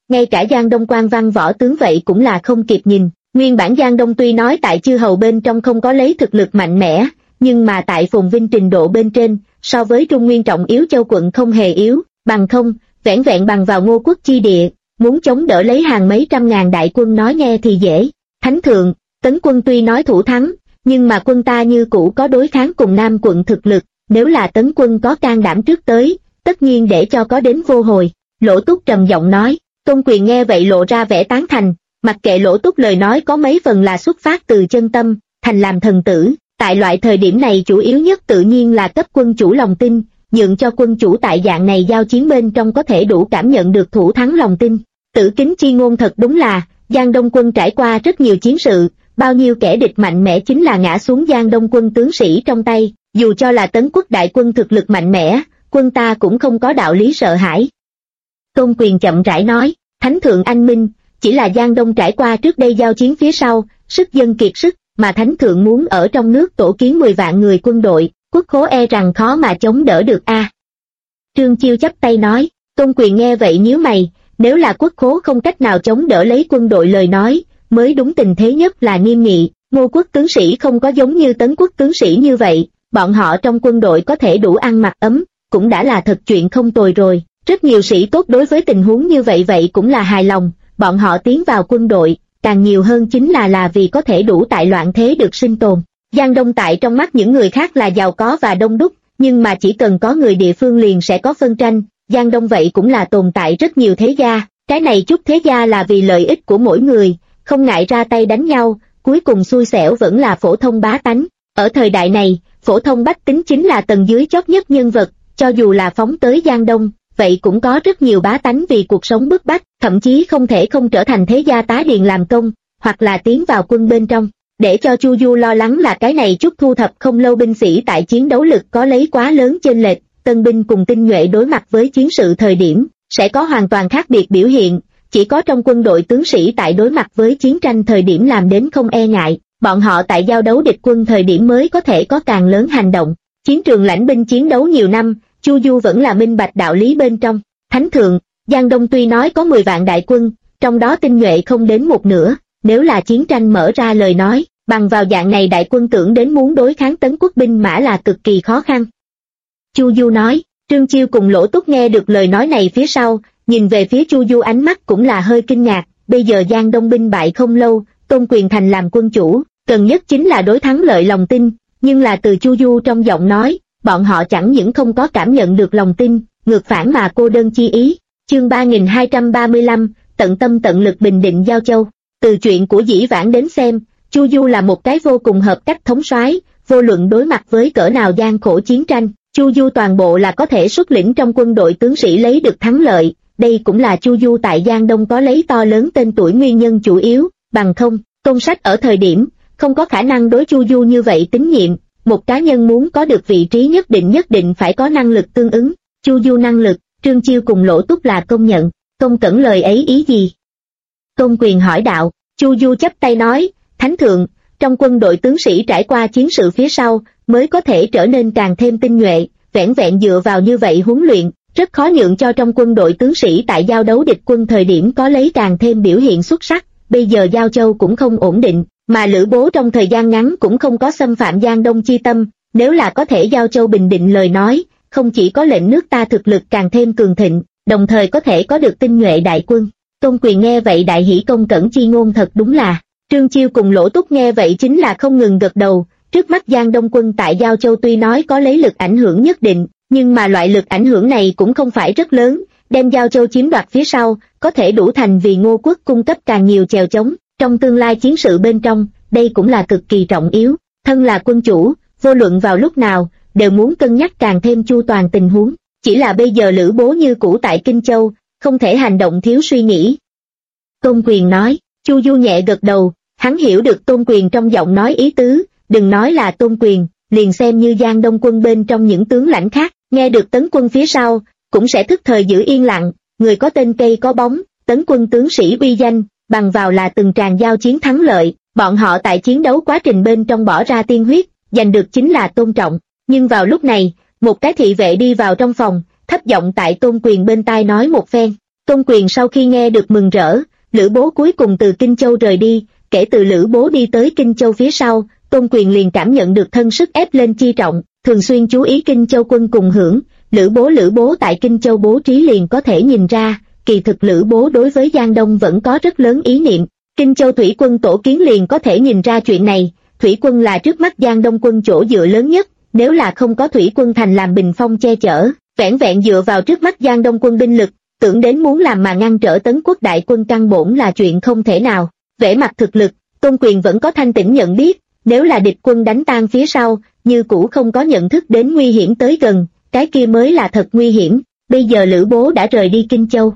ngay cả Giang Đông quan văn võ tướng vậy cũng là không kịp nhìn. Nguyên bản Giang Đông tuy nói tại chư hầu bên trong không có lấy thực lực mạnh mẽ, nhưng mà tại phồn vinh trình độ bên trên, so với Trung Nguyên trọng yếu châu quận không hề yếu, bằng không, vẻn vẹn bằng vào Ngô quốc chi địa, muốn chống đỡ lấy hàng mấy trăm ngàn đại quân nói nghe thì dễ. Thánh thượng, Tấn quân tuy nói thủ thắng, nhưng mà quân ta như cũ có đối kháng cùng Nam quận thực lực, nếu là Tấn quân có can đảm trước tới, tất nhiên để cho có đến vô hồi. Lỗ Túc trầm giọng nói. Tôn Quyền nghe vậy lộ ra vẻ tán thành, mặc kệ Lỗ Túc lời nói có mấy phần là xuất phát từ chân tâm, thành làm thần tử, tại loại thời điểm này chủ yếu nhất tự nhiên là cấp quân chủ lòng tin, nhượng cho quân chủ tại dạng này giao chiến bên trong có thể đủ cảm nhận được thủ thắng lòng tin. Tử Kính chi ngôn thật đúng là, Giang Đông quân trải qua rất nhiều chiến sự, bao nhiêu kẻ địch mạnh mẽ chính là ngã xuống Giang Đông quân tướng sĩ trong tay, dù cho là Tấn quốc đại quân thực lực mạnh mẽ, quân ta cũng không có đạo lý sợ hãi. Tôn Quyền chậm rãi nói, Thánh thượng anh minh, chỉ là Giang Đông trải qua trước đây giao chiến phía sau, sức dân kiệt sức, mà Thánh thượng muốn ở trong nước tổ kiến 10 vạn người quân đội, quốc khố e rằng khó mà chống đỡ được a. Trương Chiêu chắp tay nói. Tôn Quyền nghe vậy nhíu mày, nếu là quốc khố không cách nào chống đỡ lấy quân đội lời nói, mới đúng tình thế nhất là nghiêm nghị. Ngô quốc tướng sĩ không có giống như Tấn quốc tướng sĩ như vậy, bọn họ trong quân đội có thể đủ ăn mặc ấm, cũng đã là thật chuyện không tồi rồi. Rất nhiều sĩ tốt đối với tình huống như vậy cũng là hài lòng, bọn họ tiến vào quân đội, càng nhiều hơn chính là vì có thể đủ tại loạn thế được sinh tồn. Giang Đông tại trong mắt những người khác là giàu có và đông đúc, nhưng mà chỉ cần có người địa phương liền sẽ có phân tranh. Giang Đông vậy cũng là tồn tại rất nhiều thế gia, cái này chút thế gia là vì lợi ích của mỗi người, không ngại ra tay đánh nhau, cuối cùng xui xẻo vẫn là phổ thông bá tánh. Ở thời đại này, phổ thông bách tính chính là tầng dưới chót nhất nhân vật, cho dù là phóng tới Giang Đông, vậy cũng có rất nhiều bá tánh vì cuộc sống bức bách, thậm chí không thể không trở thành thế gia tá điền làm công, hoặc là tiến vào quân bên trong. Để cho Chu Du lo lắng là cái này chút thu thập không lâu binh sĩ tại chiến đấu lực có lấy quá lớn chênh lệch, tân binh cùng tinh nhuệ đối mặt với chiến sự thời điểm, sẽ có hoàn toàn khác biệt biểu hiện, chỉ có trong quân đội tướng sĩ tại đối mặt với chiến tranh thời điểm làm đến không e ngại, bọn họ tại giao đấu địch quân thời điểm mới có thể có càng lớn hành động. Chiến trường lãnh binh chiến đấu nhiều năm, Chu Du vẫn là minh bạch đạo lý bên trong. Thánh thượng, Giang Đông tuy nói có 10 vạn đại quân, trong đó tinh nhuệ không đến một nửa, nếu là chiến tranh mở ra lời nói, bằng vào dạng này đại quân tưởng đến muốn đối kháng Tấn quốc binh mã là cực kỳ khó khăn. Chu Du nói. Trương Chiêu cùng Lỗ Túc nghe được lời nói này phía sau, nhìn về phía Chu Du ánh mắt cũng là hơi kinh ngạc. Bây giờ Giang Đông binh bại không lâu, Tôn Quyền thành làm quân chủ, cần nhất chính là đối thắng lợi lòng tin, nhưng là từ Chu Du trong giọng nói, bọn họ chẳng những không có cảm nhận được lòng tin, ngược phản mà cô đơn chi ý. Chương 3235, tận tâm tận lực bình định Giao Châu. Từ chuyện của dĩ vãng đến xem, Chu Du là một cái vô cùng hợp cách thống soái, vô luận đối mặt với cỡ nào gian khổ chiến tranh, Chu Du toàn bộ là có thể xuất lĩnh trong quân đội tướng sĩ lấy được thắng lợi. Đây cũng là Chu Du tại Giang Đông có lấy to lớn tên tuổi nguyên nhân chủ yếu, bằng không, Tôn Sách ở thời điểm, không có khả năng đối Chu Du như vậy tín nhiệm. Một cá nhân muốn có được vị trí nhất định phải có năng lực tương ứng. Chu Du năng lực, Trương Chiêu cùng Lỗ Túc là công nhận. Công Cẩn lời ấy ý gì? Tôn Quyền hỏi đạo. Chu Du chắp tay nói, Thánh thượng, trong quân đội tướng sĩ trải qua chiến sự phía sau, mới có thể trở nên càng thêm tinh nhuệ, vẻn vẹn dựa vào như vậy huấn luyện, rất khó nhượng cho trong quân đội tướng sĩ tại giao đấu địch quân thời điểm có lấy càng thêm biểu hiện xuất sắc. Bây giờ Giao Châu cũng không ổn định, mà Lữ Bố trong thời gian ngắn cũng không có xâm phạm Giang Đông chi tâm, nếu là có thể Giao Châu bình định lời nói, không chỉ có lệnh nước ta thực lực càng thêm cường thịnh, đồng thời có thể có được tinh nhuệ đại quân. Tôn Quyền nghe vậy đại hỉ. Công Cẩn chi ngôn thật đúng là. Trương Chiêu cùng Lỗ Túc nghe vậy chính là không ngừng gật đầu. Trước mắt Giang Đông quân tại Giao Châu tuy nói có lấy lực ảnh hưởng nhất định, nhưng mà loại lực ảnh hưởng này cũng không phải rất lớn, đem Giao Châu chiếm đoạt phía sau, có thể đủ thành vì Ngô quốc cung cấp càng nhiều chèo chống. Trong tương lai chiến sự bên trong, đây cũng là cực kỳ trọng yếu. Thân là quân chủ, vô luận vào lúc nào, đều muốn cân nhắc càng thêm chu toàn tình huống. Chỉ là bây giờ Lữ Bố như cũ tại Kinh Châu, không thể hành động thiếu suy nghĩ. Tôn Quyền nói. Chu Du nhẹ gật đầu, hắn hiểu được Tôn Quyền trong giọng nói ý tứ, đừng nói là Tôn Quyền, liền xem như Giang Đông quân bên trong những tướng lãnh khác, nghe được Tấn quân phía sau, cũng sẽ thức thời giữ yên lặng. Người có tên cây có bóng, Tấn quân tướng sĩ uy danh, bằng vào là từng tràng giao chiến thắng lợi, bọn họ tại chiến đấu quá trình bên trong bỏ ra tiên huyết, giành được chính là tôn trọng. Nhưng vào lúc này, một cái thị vệ đi vào trong phòng, thấp giọng tại Tôn Quyền bên tai nói một phen. Tôn Quyền sau khi nghe được mừng rỡ, Lữ Bố cuối cùng từ Kinh Châu rời đi. Kể từ Lữ Bố đi tới Kinh Châu phía sau, Tôn Quyền liền cảm nhận được thân sức ép lên chi trọng, thường xuyên chú ý Kinh Châu quân cùng hưởng. Lữ Bố tại Kinh Châu bố trí liền có thể nhìn ra, kỳ thực Lữ Bố đối với Giang Đông vẫn có rất lớn ý niệm. Kinh Châu thủy quân tổ kiến liền có thể nhìn ra chuyện này. Thủy quân là trước mắt Giang Đông quân chỗ dựa lớn nhất, nếu là không có thủy quân thành làm bình phong che chở, vẻn vẹn dựa vào trước mắt Giang Đông quân binh lực, tưởng đến muốn làm mà ngăn trở Tấn Quốc đại quân căn bổn là chuyện không thể nào. Vẻ mặt thực lực, Tôn Quyền vẫn có thanh tỉnh nhận biết, nếu là địch quân đánh tan phía sau, như cũ không có nhận thức đến nguy hiểm tới gần, cái kia mới là thật nguy hiểm. Bây giờ Lữ Bố đã rời đi Kinh Châu.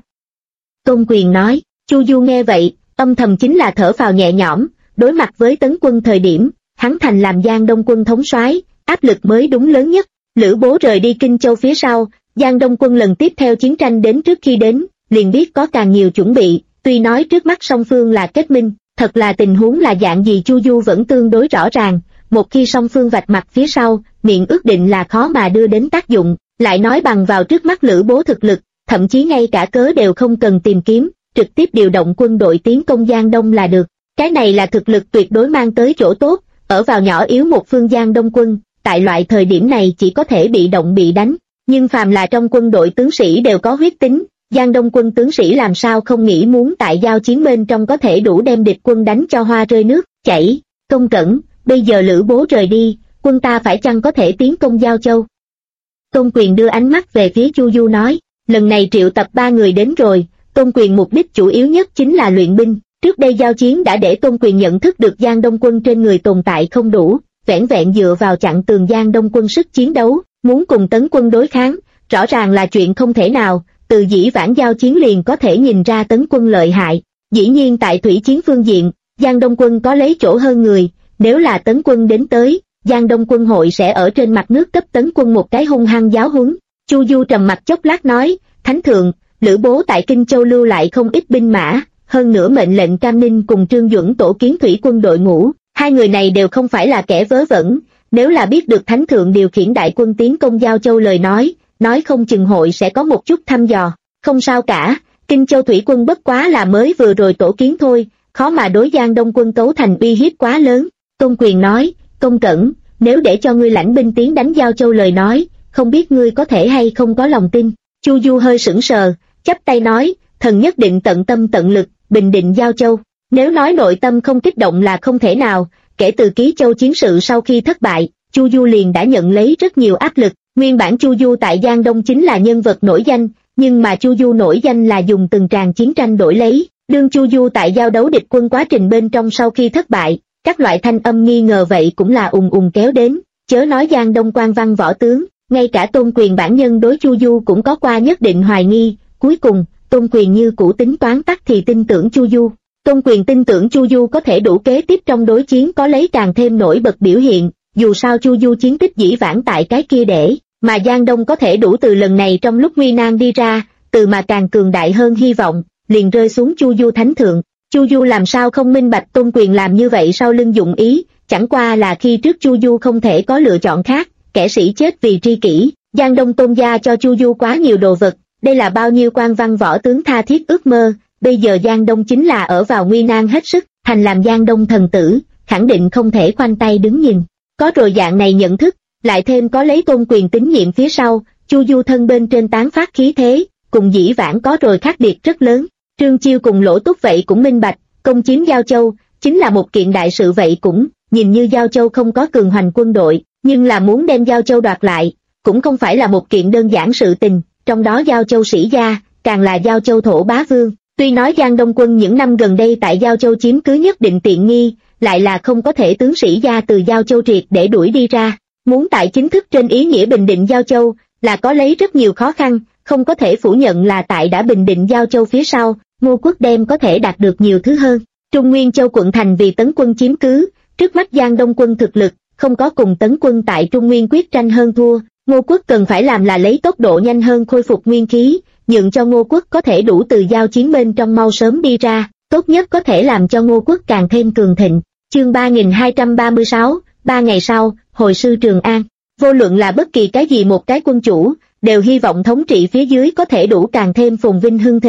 Tôn Quyền nói. Chu Du nghe vậy, âm thầm chính là thở phào nhẹ nhõm. Đối mặt với Tấn quân thời điểm, hắn thành làm Giang Đông quân thống soái, áp lực mới đúng lớn nhất. Lữ Bố rời đi Kinh Châu phía sau, Giang Đông quân lần tiếp theo chiến tranh đến trước khi đến, liền biết có càng nhiều chuẩn bị. Tuy nói trước mắt song phương là kết minh, thật là tình huống là dạng gì Chu Du vẫn tương đối rõ ràng. Một khi song phương vạch mặt phía sau, miệng ước định là khó mà đưa đến tác dụng. Lại nói bằng vào trước mắt Lữ Bố thực lực, thậm chí ngay cả cớ đều không cần tìm kiếm, trực tiếp điều động quân đội tiến công Giang Đông là được. Cái này là thực lực tuyệt đối mang tới chỗ tốt. Ở vào nhỏ yếu một phương Giang Đông quân, tại loại thời điểm này chỉ có thể bị động bị đánh. Nhưng phàm là trong quân đội tướng sĩ đều có huyết tính, Giang Đông quân tướng sĩ làm sao không nghĩ muốn tại giao chiến bên trong có thể đủ đem địch quân đánh cho hoa rơi nước chảy. Công Cẩn, bây giờ Lữ Bố rời đi, quân ta phải chăng có thể tiến công Giao Châu? Tôn Quyền đưa ánh mắt về phía Chu Du nói, lần này triệu tập 3 người đến rồi. Tôn Quyền mục đích chủ yếu nhất chính là luyện binh. Trước đây giao chiến đã để Tôn Quyền nhận thức được Giang Đông quân trên người tồn tại không đủ, vẻn vẹn dựa vào chặn tường Giang Đông quân sức chiến đấu, muốn cùng Tấn quân đối kháng, rõ ràng là chuyện không thể nào. Từ dĩ vãng giao chiến liền có thể nhìn ra Tấn quân lợi hại. Dĩ nhiên tại thủy chiến phương diện, Giang Đông quân có lấy chỗ hơn người, nếu là Tấn quân đến tới, Giang Đông quân hội sẽ ở trên mặt nước cấp Tấn quân một cái hung hăng giáo huấn. Chu Du trầm mặt chốc lát nói, Thánh thượng, Lữ Bố tại Kinh Châu lưu lại không ít binh mã, hơn nữa mệnh lệnh Cam Ninh cùng Trương Duẩn tổ kiến thủy quân đội ngũ, hai người này đều không phải là kẻ vớ vẩn. Nếu là biết được Thánh thượng điều khiển đại quân tiến công Giao Châu lời nói không chừng hội sẽ có một chút thăm dò. Không sao cả, Kinh Châu thủy quân bất quá là mới vừa rồi tổ kiến thôi, khó mà đối Giang Đông quân cấu thành uy hiếp quá lớn. Tôn Quyền nói, Công Cẩn, nếu để cho ngươi lãnh binh tiến đánh Giao Châu lời nói, không biết ngươi có thể hay không có lòng tin. Chu Du hơi sững sờ, chắp tay nói, thần nhất định tận tâm tận lực, bình định Giao Châu. Nếu nói nội tâm không kích động là không thể nào, kể từ Ký Châu chiến sự sau khi thất bại, Chu Du liền đã nhận lấy rất nhiều áp lực. Nguyên bản Chu Du tại Giang Đông chính là nhân vật nổi danh, nhưng mà Chu Du nổi danh là dùng từng tràng chiến tranh đổi lấy. Đương Chu Du tại giao đấu địch quân quá trình bên trong sau khi thất bại, các loại thanh âm nghi ngờ vậy cũng là ùn ùn kéo đến, chớ nói Giang Đông quan văn võ tướng, ngay cả Tôn Quyền bản nhân đối Chu Du cũng có qua nhất định hoài nghi. Cuối cùng, Tôn Quyền như cũ tính toán tắc thì tin tưởng Chu Du. Tôn Quyền tin tưởng Chu Du có thể đủ kế tiếp trong đối chiến có lấy càng thêm nổi bật biểu hiện, dù sao Chu Du chiến tích dĩ vãng tại cái kia để mà Giang Đông có thể đủ từ lần này trong lúc nguy nan đi ra, từ mà càng cường đại hơn hy vọng, liền rơi xuống Chu Du thánh thượng. Chu Du làm sao không minh bạch Tôn Quyền làm như vậy sau lưng dụng ý, chẳng qua là khi trước Chu Du không thể có lựa chọn khác, kẻ sĩ chết vì tri kỷ, Giang Đông Tôn gia cho Chu Du quá nhiều đồ vật, đây là bao nhiêu quan văn võ tướng tha thiết ước mơ, bây giờ Giang Đông chính là ở vào nguy nan hết sức, thành làm Giang Đông thần tử, khẳng định không thể khoanh tay đứng nhìn. Có rồi dạng này nhận thức, lại thêm có lấy Tôn Quyền tín nhiệm phía sau, Chu Du thân bên trên tán phát khí thế, cùng dĩ vãng có rồi khác biệt rất lớn. Trương Chiêu cùng Lỗ Túc vậy cũng minh bạch, công chiếm Giao Châu, chính là một kiện đại sự vậy cũng, nhìn như Giao Châu không có cường hoành quân đội, nhưng là muốn đem Giao Châu đoạt lại, cũng không phải là một kiện đơn giản sự tình, trong đó Giao Châu sĩ gia, càng là Giao Châu thổ bá vương. Tuy nói Giang Đông quân những năm gần đây tại Giao Châu chiếm cứ nhất định tiện nghi, lại là không có thể tướng sĩ gia từ Giao Châu triệt để đuổi đi ra. Muốn tại chính thức trên ý nghĩa bình định Giao Châu, là có lấy rất nhiều khó khăn, không có thể phủ nhận là tại đã bình định Giao Châu phía sau, Ngô Quốc đem có thể đạt được nhiều thứ hơn. Trung Nguyên Châu quận thành vì Tấn quân chiếm cứ, trước mắt Giang Đông quân thực lực, không có cùng Tấn quân tại Trung Nguyên quyết tranh hơn thua, Ngô Quốc cần phải làm là lấy tốc độ nhanh hơn khôi phục nguyên khí, nhượng cho Ngô Quốc có thể đủ từ giao chiến bên trong mau sớm đi ra, tốt nhất có thể làm cho Ngô Quốc càng thêm cường thịnh. Chương 3236, 3 ngày sau, hồi sư Trường An. Vô luận là bất kỳ cái gì một cái quân chủ, đều hy vọng thống trị phía dưới có thể đủ càng thêm phồn vinh hưng thịnh,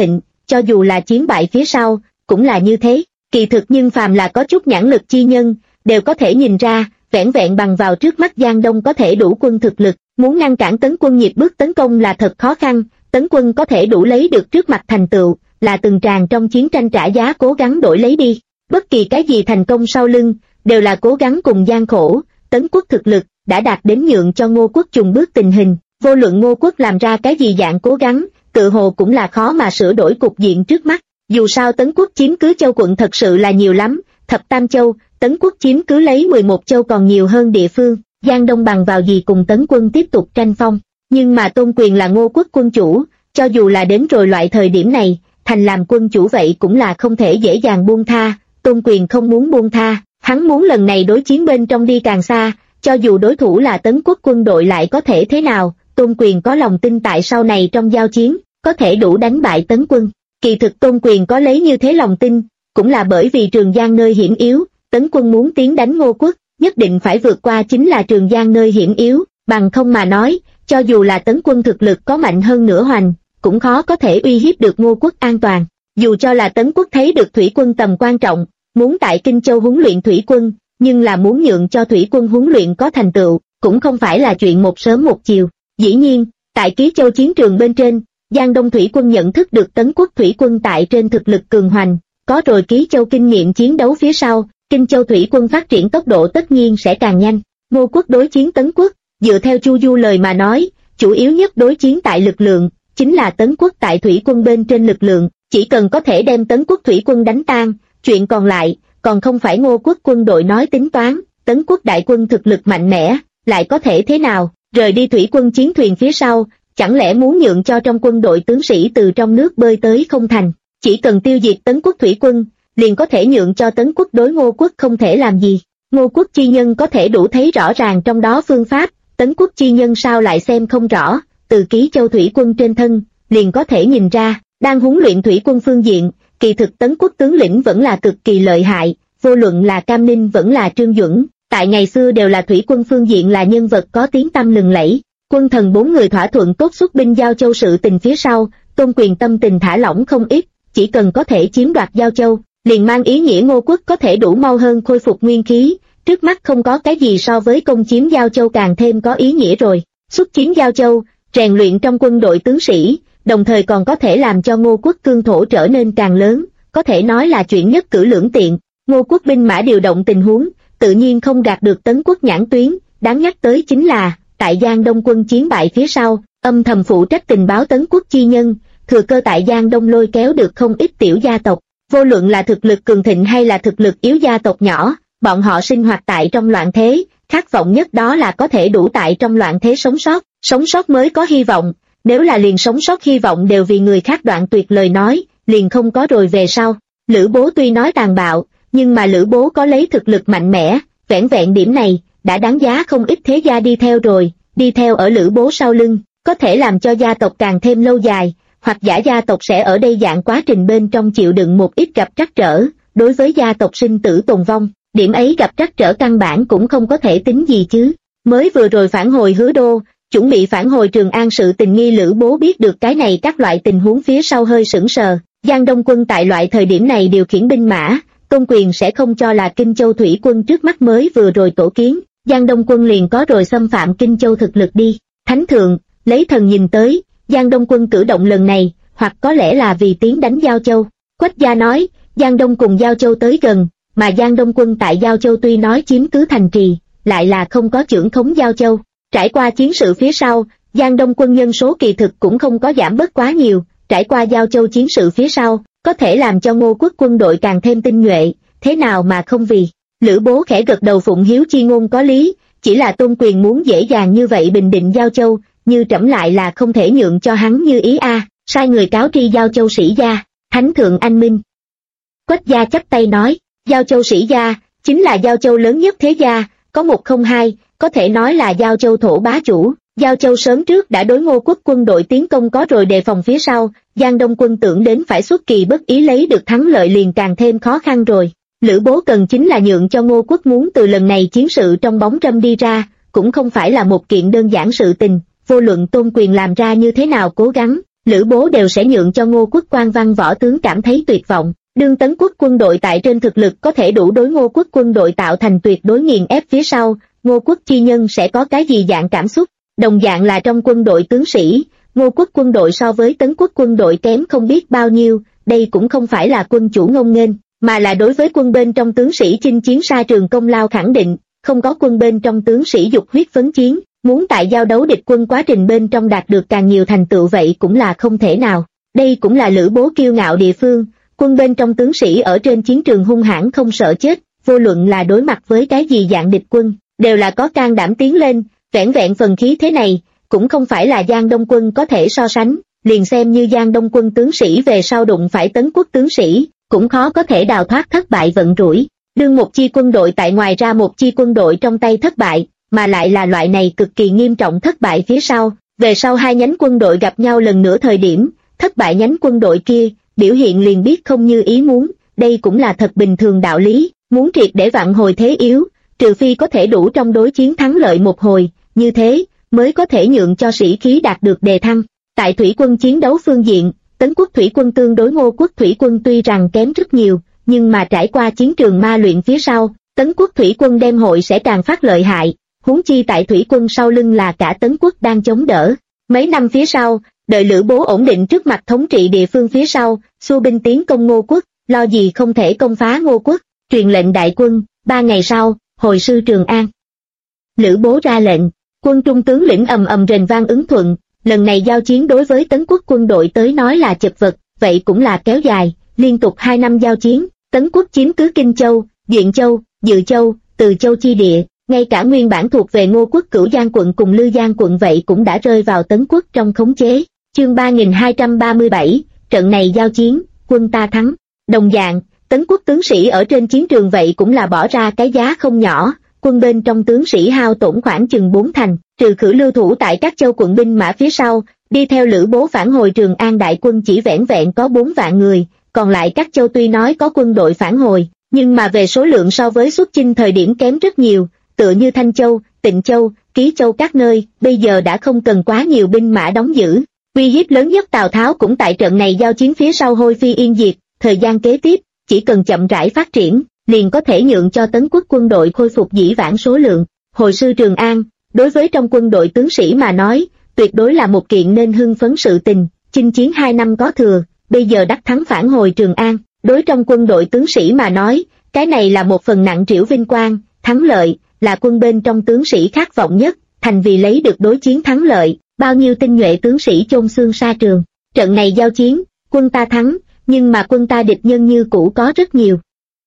cho dù là chiến bại phía sau, cũng là như thế. Kỳ thực nhưng phàm là có chút nhãn lực chi nhân, đều có thể nhìn ra, vẻn vẹn bằng vào trước mắt Giang Đông có thể đủ quân thực lực, muốn ngăn cản Tấn quân nhịp bước tấn công là thật khó khăn. Tấn quân có thể đủ lấy được trước mặt thành tựu, là từng tràng trong chiến tranh trả giá cố gắng đổi lấy đi. Bất kỳ cái gì thành công sau lưng, đều là cố gắng cùng gian khổ. Tấn quốc thực lực đã đạt đến nhượng cho Ngô quốc chùng bước tình hình, vô luận Ngô quốc làm ra cái gì dạng cố gắng, tự hồ cũng là khó mà sửa đổi cục diện trước mắt. Dù sao Tấn quốc chiếm cứ châu quận thật sự là nhiều lắm, thập tam châu, Tấn quốc chiếm cứ lấy 11 châu còn nhiều hơn địa phương, Giang Đông bằng vào gì cùng Tấn quân tiếp tục tranh phong. Nhưng mà Tôn Quyền là Ngô quốc quân chủ, cho dù là đến rồi loại thời điểm này, thành làm quân chủ vậy cũng là không thể dễ dàng buông tha. Tôn Quyền không muốn buông tha, hắn muốn lần này đối chiến bên trong đi càng xa, cho dù đối thủ là Tấn quốc quân đội lại có thể thế nào, Tôn Quyền có lòng tin tại sau này trong giao chiến, có thể đủ đánh bại Tấn quân. Kỳ thực Tôn Quyền có lấy như thế lòng tin, cũng là bởi vì Trường Giang nơi hiểm yếu, Tấn quân muốn tiến đánh Ngô quốc, nhất định phải vượt qua chính là Trường Giang nơi hiểm yếu, bằng không mà nói, cho dù là Tấn quân thực lực có mạnh hơn nửa hoành, cũng khó có thể uy hiếp được Ngô quốc an toàn. Dù cho là Tấn quốc thấy được thủy quân tầm quan trọng, muốn tại Kinh Châu huấn luyện thủy quân, nhưng là muốn nhượng cho thủy quân huấn luyện có thành tựu, cũng không phải là chuyện một sớm một chiều. Dĩ nhiên, tại Ký Châu chiến trường bên trên, Giang Đông thủy quân nhận thức được Tấn quốc thủy quân tại trên thực lực cường hoành, có rồi Ký Châu kinh nghiệm chiến đấu phía sau, Kinh Châu thủy quân phát triển tốc độ tất nhiên sẽ càng nhanh. Ngô quốc đối chiến Tấn quốc, dựa theo Chu Du lời mà nói, chủ yếu nhất đối chiến tại lực lượng, chính là Tấn quốc tại thủy quân bên trên lực lượng, chỉ cần có thể đem Tấn quốc thủy quân đánh tan, chuyện còn lại, còn không phải Ngô quốc quân đội nói tính toán. Tấn quốc đại quân thực lực mạnh mẽ, lại có thể thế nào, rời đi thủy quân chiến thuyền phía sau, chẳng lẽ muốn nhượng cho trong quân đội tướng sĩ từ trong nước bơi tới không thành. Chỉ cần tiêu diệt Tấn quốc thủy quân, liền có thể nhượng cho Tấn quốc đối Ngô quốc không thể làm gì. Ngô quốc chi nhân có thể đủ thấy rõ ràng trong đó phương pháp, Tấn quốc chi nhân sao lại xem không rõ, từ Ký Châu thủy quân trên thân, liền có thể nhìn ra, đang huấn luyện thủy quân phương diện, kỳ thực Tấn quốc tướng lĩnh vẫn là cực kỳ lợi hại, vô luận là Cam Ninh vẫn là Trương Duẩn, tại ngày xưa đều là thủy quân phương diện là nhân vật có tiếng tăm lừng lẫy. Quân thần 4 người thỏa thuận tốt xuất binh Giao Châu sự tình phía sau, Tôn Quyền tâm tình thả lỏng không ít, chỉ cần có thể chiếm đoạt Giao Châu, liền mang ý nghĩa Ngô quốc có thể đủ mau hơn khôi phục nguyên khí, trước mắt không có cái gì so với công chiếm Giao Châu càng thêm có ý nghĩa rồi. Xuất chiếm Giao Châu, rèn luyện trong quân đội tướng sĩ, đồng thời còn có thể làm cho Ngô quốc cương thổ trở nên càng lớn, có thể nói là chuyện nhất cử lưỡng tiện. Ngô quốc binh mã điều động tình huống, tự nhiên không gạt được Tấn quốc nhãn tuyến, đáng nhắc tới chính là, tại Giang Đông quân chiến bại phía sau, âm thầm phụ trách tình báo Tấn quốc chi nhân, thừa cơ tại Giang Đông lôi kéo được không ít tiểu gia tộc, vô luận là thực lực cường thịnh hay là thực lực yếu gia tộc nhỏ, bọn họ sinh hoạt tại trong loạn thế, khát vọng nhất đó là có thể đủ tại trong loạn thế sống sót mới có hy vọng, nếu là liền sống sót hy vọng đều vì người khác đoạn tuyệt lời nói, liền không có rồi về sau. Lữ Bố tuy nói tàn bạo, nhưng mà Lữ Bố có lấy thực lực mạnh mẽ, vẻn vẹn điểm này, đã đáng giá không ít thế gia đi theo rồi, đi theo ở Lữ Bố sau lưng, có thể làm cho gia tộc càng thêm lâu dài, hoặc giả gia tộc sẽ ở đây dạng quá trình bên trong chịu đựng một ít gặp trắc trở, đối với gia tộc sinh tử tồn vong, điểm ấy gặp trắc trở căn bản cũng không có thể tính gì chứ. Mới vừa rồi phản hồi Hứa Đô, chuẩn bị phản hồi Trường An sự tình nghi Lữ Bố biết được cái này các loại tình huống phía sau hơi sững sờ, Giang Đông quân tại loại thời điểm này điều khiển binh mã, Tôn Quyền sẽ không cho là Kinh Châu thủy quân trước mắt mới vừa rồi tổ kiến, Giang Đông quân liền có rồi xâm phạm Kinh Châu thực lực đi. Thánh thượng, lấy thần nhìn tới, Giang Đông quân cử động lần này, hoặc có lẽ là vì tiến đánh Giao Châu. Quách gia nói, Giang Đông cùng Giao Châu tới gần, mà Giang Đông quân tại Giao Châu tuy nói chiếm cứ thành trì, lại là không có chưởng khống Giao Châu. Trải qua chiến sự phía sau, Giang Đông quân nhân số kỳ thực cũng không có giảm bớt quá nhiều, trải qua Giao Châu chiến sự phía sau, có thể làm cho Ngô quốc quân đội càng thêm tinh nhuệ, thế nào mà không vì. Lữ Bố khẽ gật đầu phụng hiếu chi ngôn có lý, chỉ là Tôn Quyền muốn dễ dàng như vậy bình định Giao Châu, như trẫm lại là không thể nhượng cho hắn như ý sai người cáo tri Giao Châu sĩ gia, thánh thượng anh minh. Quách gia chắp tay nói, Giao Châu sĩ gia, chính là Giao Châu lớn nhất thế gia, có một không hai, có thể nói là Giao Châu thổ bá chủ. Giao Châu sớm trước đã đối Ngô quốc quân đội tiến công có rồi đề phòng phía sau, Giang Đông quân tưởng đến phải xuất kỳ bất ý lấy được thắng lợi liền càng thêm khó khăn rồi. Lữ Bố cần chính là nhượng cho Ngô quốc muốn từ lần này chiến sự trong bóng râm đi ra, cũng không phải là một kiện đơn giản sự tình, vô luận Tôn Quyền làm ra như thế nào cố gắng, Lữ Bố đều sẽ nhượng cho Ngô Quốc quan văn võ tướng cảm thấy tuyệt vọng. Đương Tấn Quốc quân đội tại trên thực lực có thể đủ đối Ngô Quốc quân đội tạo thành tuyệt đối nghiền ép phía sau, Ngô Quốc chi nhân sẽ có cái gì dạng cảm xúc. Đồng dạng là trong quân đội tướng sĩ, Ngô Quốc quân đội so với Tấn Quốc quân đội kém không biết bao nhiêu, đây cũng không phải là quân chủ ngông nghênh, mà là đối với quân bên trong tướng sĩ chinh chiến xa trường công lao khẳng định, không có quân bên trong tướng sĩ dục huyết phấn chiến, muốn tại giao đấu địch quân quá trình bên trong đạt được càng nhiều thành tựu vậy cũng là không thể nào. Đây cũng là Lữ Bố kiêu ngạo địa phương, quân bên trong tướng sĩ ở trên chiến trường hung hãn không sợ chết, vô luận là đối mặt với cái gì dạng địch quân, đều là có can đảm tiến lên, vẻn vẹn phần khí thế này, cũng không phải là Giang Đông quân có thể so sánh, liền xem như Giang Đông quân tướng sĩ về sau đụng phải Tấn Quốc tướng sĩ, cũng khó có thể đào thoát thất bại vận rủi. Đương một chi quân đội tại ngoài ra một chi quân đội trong tay thất bại, mà lại là loại này cực kỳ nghiêm trọng thất bại phía sau, về sau hai nhánh quân đội gặp nhau lần nữa thời điểm, thất bại nhánh quân đội kia, biểu hiện liền biết không như ý muốn, đây cũng là thật bình thường đạo lý, muốn triệt để vặn hồi thế yếu, trừ phi có thể đủ trong đối chiến thắng lợi một hồi, như thế, mới có thể nhượng cho sĩ khí đạt được đề thăng. Tại thủy quân chiến đấu phương diện, Tấn Quốc thủy quân tương đối Ngô Quốc thủy quân tuy rằng kém rất nhiều, nhưng mà trải qua chiến trường ma luyện phía sau, Tấn Quốc thủy quân đem hội sẽ càng phát lợi hại, huống chi tại thủy quân sau lưng là cả Tấn Quốc đang chống đỡ. Mấy năm phía sau, đợi Lữ Bố ổn định trước mặt thống trị địa phương phía sau, xua binh tiến công Ngô Quốc, lo gì không thể công phá Ngô Quốc, truyền lệnh đại quân, 3 ngày sau, hồi sư Trường An. Lữ Bố ra lệnh, quân trung tướng lĩnh ầm ầm rền vang ứng thuận, lần này giao chiến đối với Tấn Quốc quân đội tới nói là chật vật, vậy cũng là kéo dài, liên tục 2 năm giao chiến, Tấn Quốc chiếm cứ Kinh Châu, Duyện Châu, Dự Châu, Từ Châu chi địa, ngay cả nguyên bản thuộc về Ngô Quốc Cửu Giang quận cùng Lư Giang quận vậy cũng đã rơi vào Tấn Quốc trong khống chế. Chương 3237, trận này giao chiến, quân ta thắng. Đồng dạng, Tấn Quốc tướng sĩ ở trên chiến trường vậy cũng là bỏ ra cái giá không nhỏ, quân bên trong tướng sĩ hao tổn khoảng chừng 4 thành, trừ Khử lưu thủ tại các châu quận binh mã phía sau, đi theo Lữ Bố phản hồi Trường An đại quân chỉ vẻn vẹn có 4 vạn người, còn lại các châu tuy nói có quân đội phản hồi, nhưng mà về số lượng so với xuất chinh thời điểm kém rất nhiều, tựa như Thanh Châu, Tịnh Châu, Ký Châu các nơi, bây giờ đã không cần quá nhiều binh mã đóng giữ. Uy hiếp lớn nhất Tào Tháo cũng tại trận này giao chiến phía sau hôi phi yên diệt, thời gian kế tiếp, chỉ cần chậm rãi phát triển, liền có thể nhượng cho Tấn Quốc quân đội khôi phục dĩ vãng số lượng. Hồi sư Trường An, đối với trong quân đội tướng sĩ mà nói, tuyệt đối là một kiện nên hưng phấn sự tình, chinh chiến 2 năm có thừa, bây giờ đắc thắng phản hồi Trường An, đối trong quân đội tướng sĩ mà nói, cái này là một phần nặng trĩu vinh quang, thắng lợi, là quân bên trong tướng sĩ khát vọng nhất, thành vì lấy được đối chiến thắng lợi, bao nhiêu tinh nhuệ tướng sĩ chôn xương sa trường. Trận này giao chiến, quân ta thắng, nhưng mà quân ta địch nhân như cũ có rất nhiều.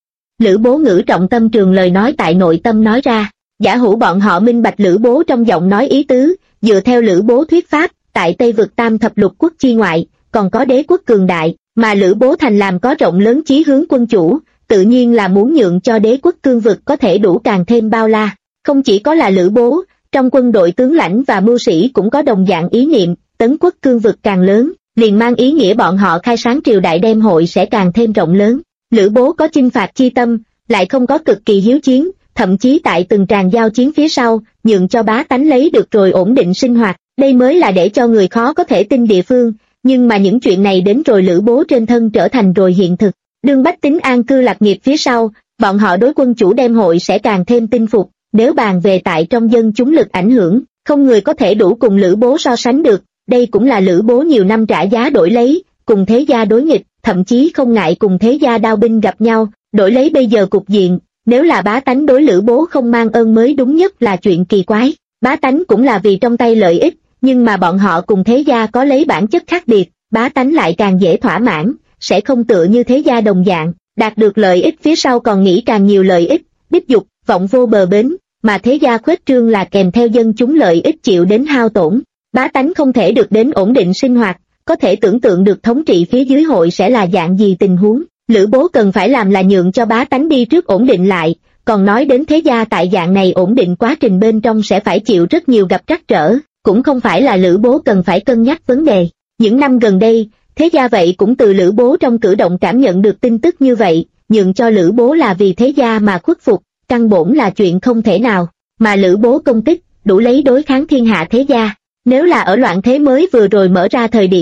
Lữ Bố ngữ trọng tâm trường lời nói tại nội tâm nói ra, giả hữu bọn họ minh bạch Lữ Bố trong giọng nói ý tứ, dựa theo Lữ Bố thuyết pháp, tại Tây vực tam thập lục quốc chi ngoại, còn có đế quốc cường đại, mà Lữ Bố thành làm có rộng lớn chí hướng quân chủ, tự nhiên là muốn nhượng cho đế quốc cương vực có thể đủ càng thêm bao la. Không chỉ có là Lữ Bố, trong quân đội tướng lãnh và mưu sĩ cũng có đồng dạng ý niệm, Tấn Quốc cương vực càng lớn, liền mang ý nghĩa bọn họ khai sáng triều đại đem hội sẽ càng thêm rộng lớn. Lữ Bố có chinh phạt chi tâm, lại không có cực kỳ hiếu chiến, thậm chí tại từng tràng giao chiến phía sau, nhượng cho bá tánh lấy được rồi ổn định sinh hoạt, đây mới là để cho người khó có thể tin địa phương, nhưng mà những chuyện này đến rồi Lữ Bố trên thân trở thành rồi hiện thực. Đương bách tính an cư lạc nghiệp phía sau, bọn họ đối quân chủ đem hội sẽ càng thêm tin phục, nếu bàn về tại trong dân chúng lực ảnh hưởng, không người có thể đủ cùng Lữ Bố so sánh được, đây cũng là Lữ Bố nhiều năm trả giá đổi lấy, cùng thế gia đối nghịch, thậm chí không ngại cùng thế gia đao binh gặp nhau, đổi lấy bây giờ cục diện, nếu là bá tánh đối Lữ Bố không mang ơn mới đúng nhất là chuyện kỳ quái, bá tánh cũng là vì trong tay lợi ích, nhưng mà bọn họ cùng thế gia có lấy bản chất khác biệt, bá tánh lại càng dễ thỏa mãn, sẽ không tựa như thế gia đồng dạng, đạt được lợi ích phía sau còn nghĩ càng nhiều lợi ích, đích dục, vọng vô bờ bến, mà thế gia khuếch trương là kèm theo dân chúng lợi ích chịu đến hao tổn, bá tánh không thể được đến ổn định sinh hoạt, có thể tưởng tượng được thống trị phía dưới hội sẽ là dạng gì tình huống. Lữ Bố cần phải làm là nhượng cho bá tánh đi trước ổn định lại, còn nói đến thế gia tại dạng này ổn định quá trình bên trong sẽ phải chịu rất nhiều gặp trắc trở, cũng không phải là Lữ Bố cần phải cân nhắc vấn đề. Những năm gần đây, thế gia vậy cũng từ Lữ Bố trong cử động cảm nhận được tin tức như vậy, nhượng cho Lữ Bố là vì thế gia mà khuất phục, căn bổn là chuyện không thể nào, mà Lữ Bố công tích, đủ lấy đối kháng thiên hạ thế gia. Nếu là ở loạn thế mới vừa rồi mở ra thời điểm,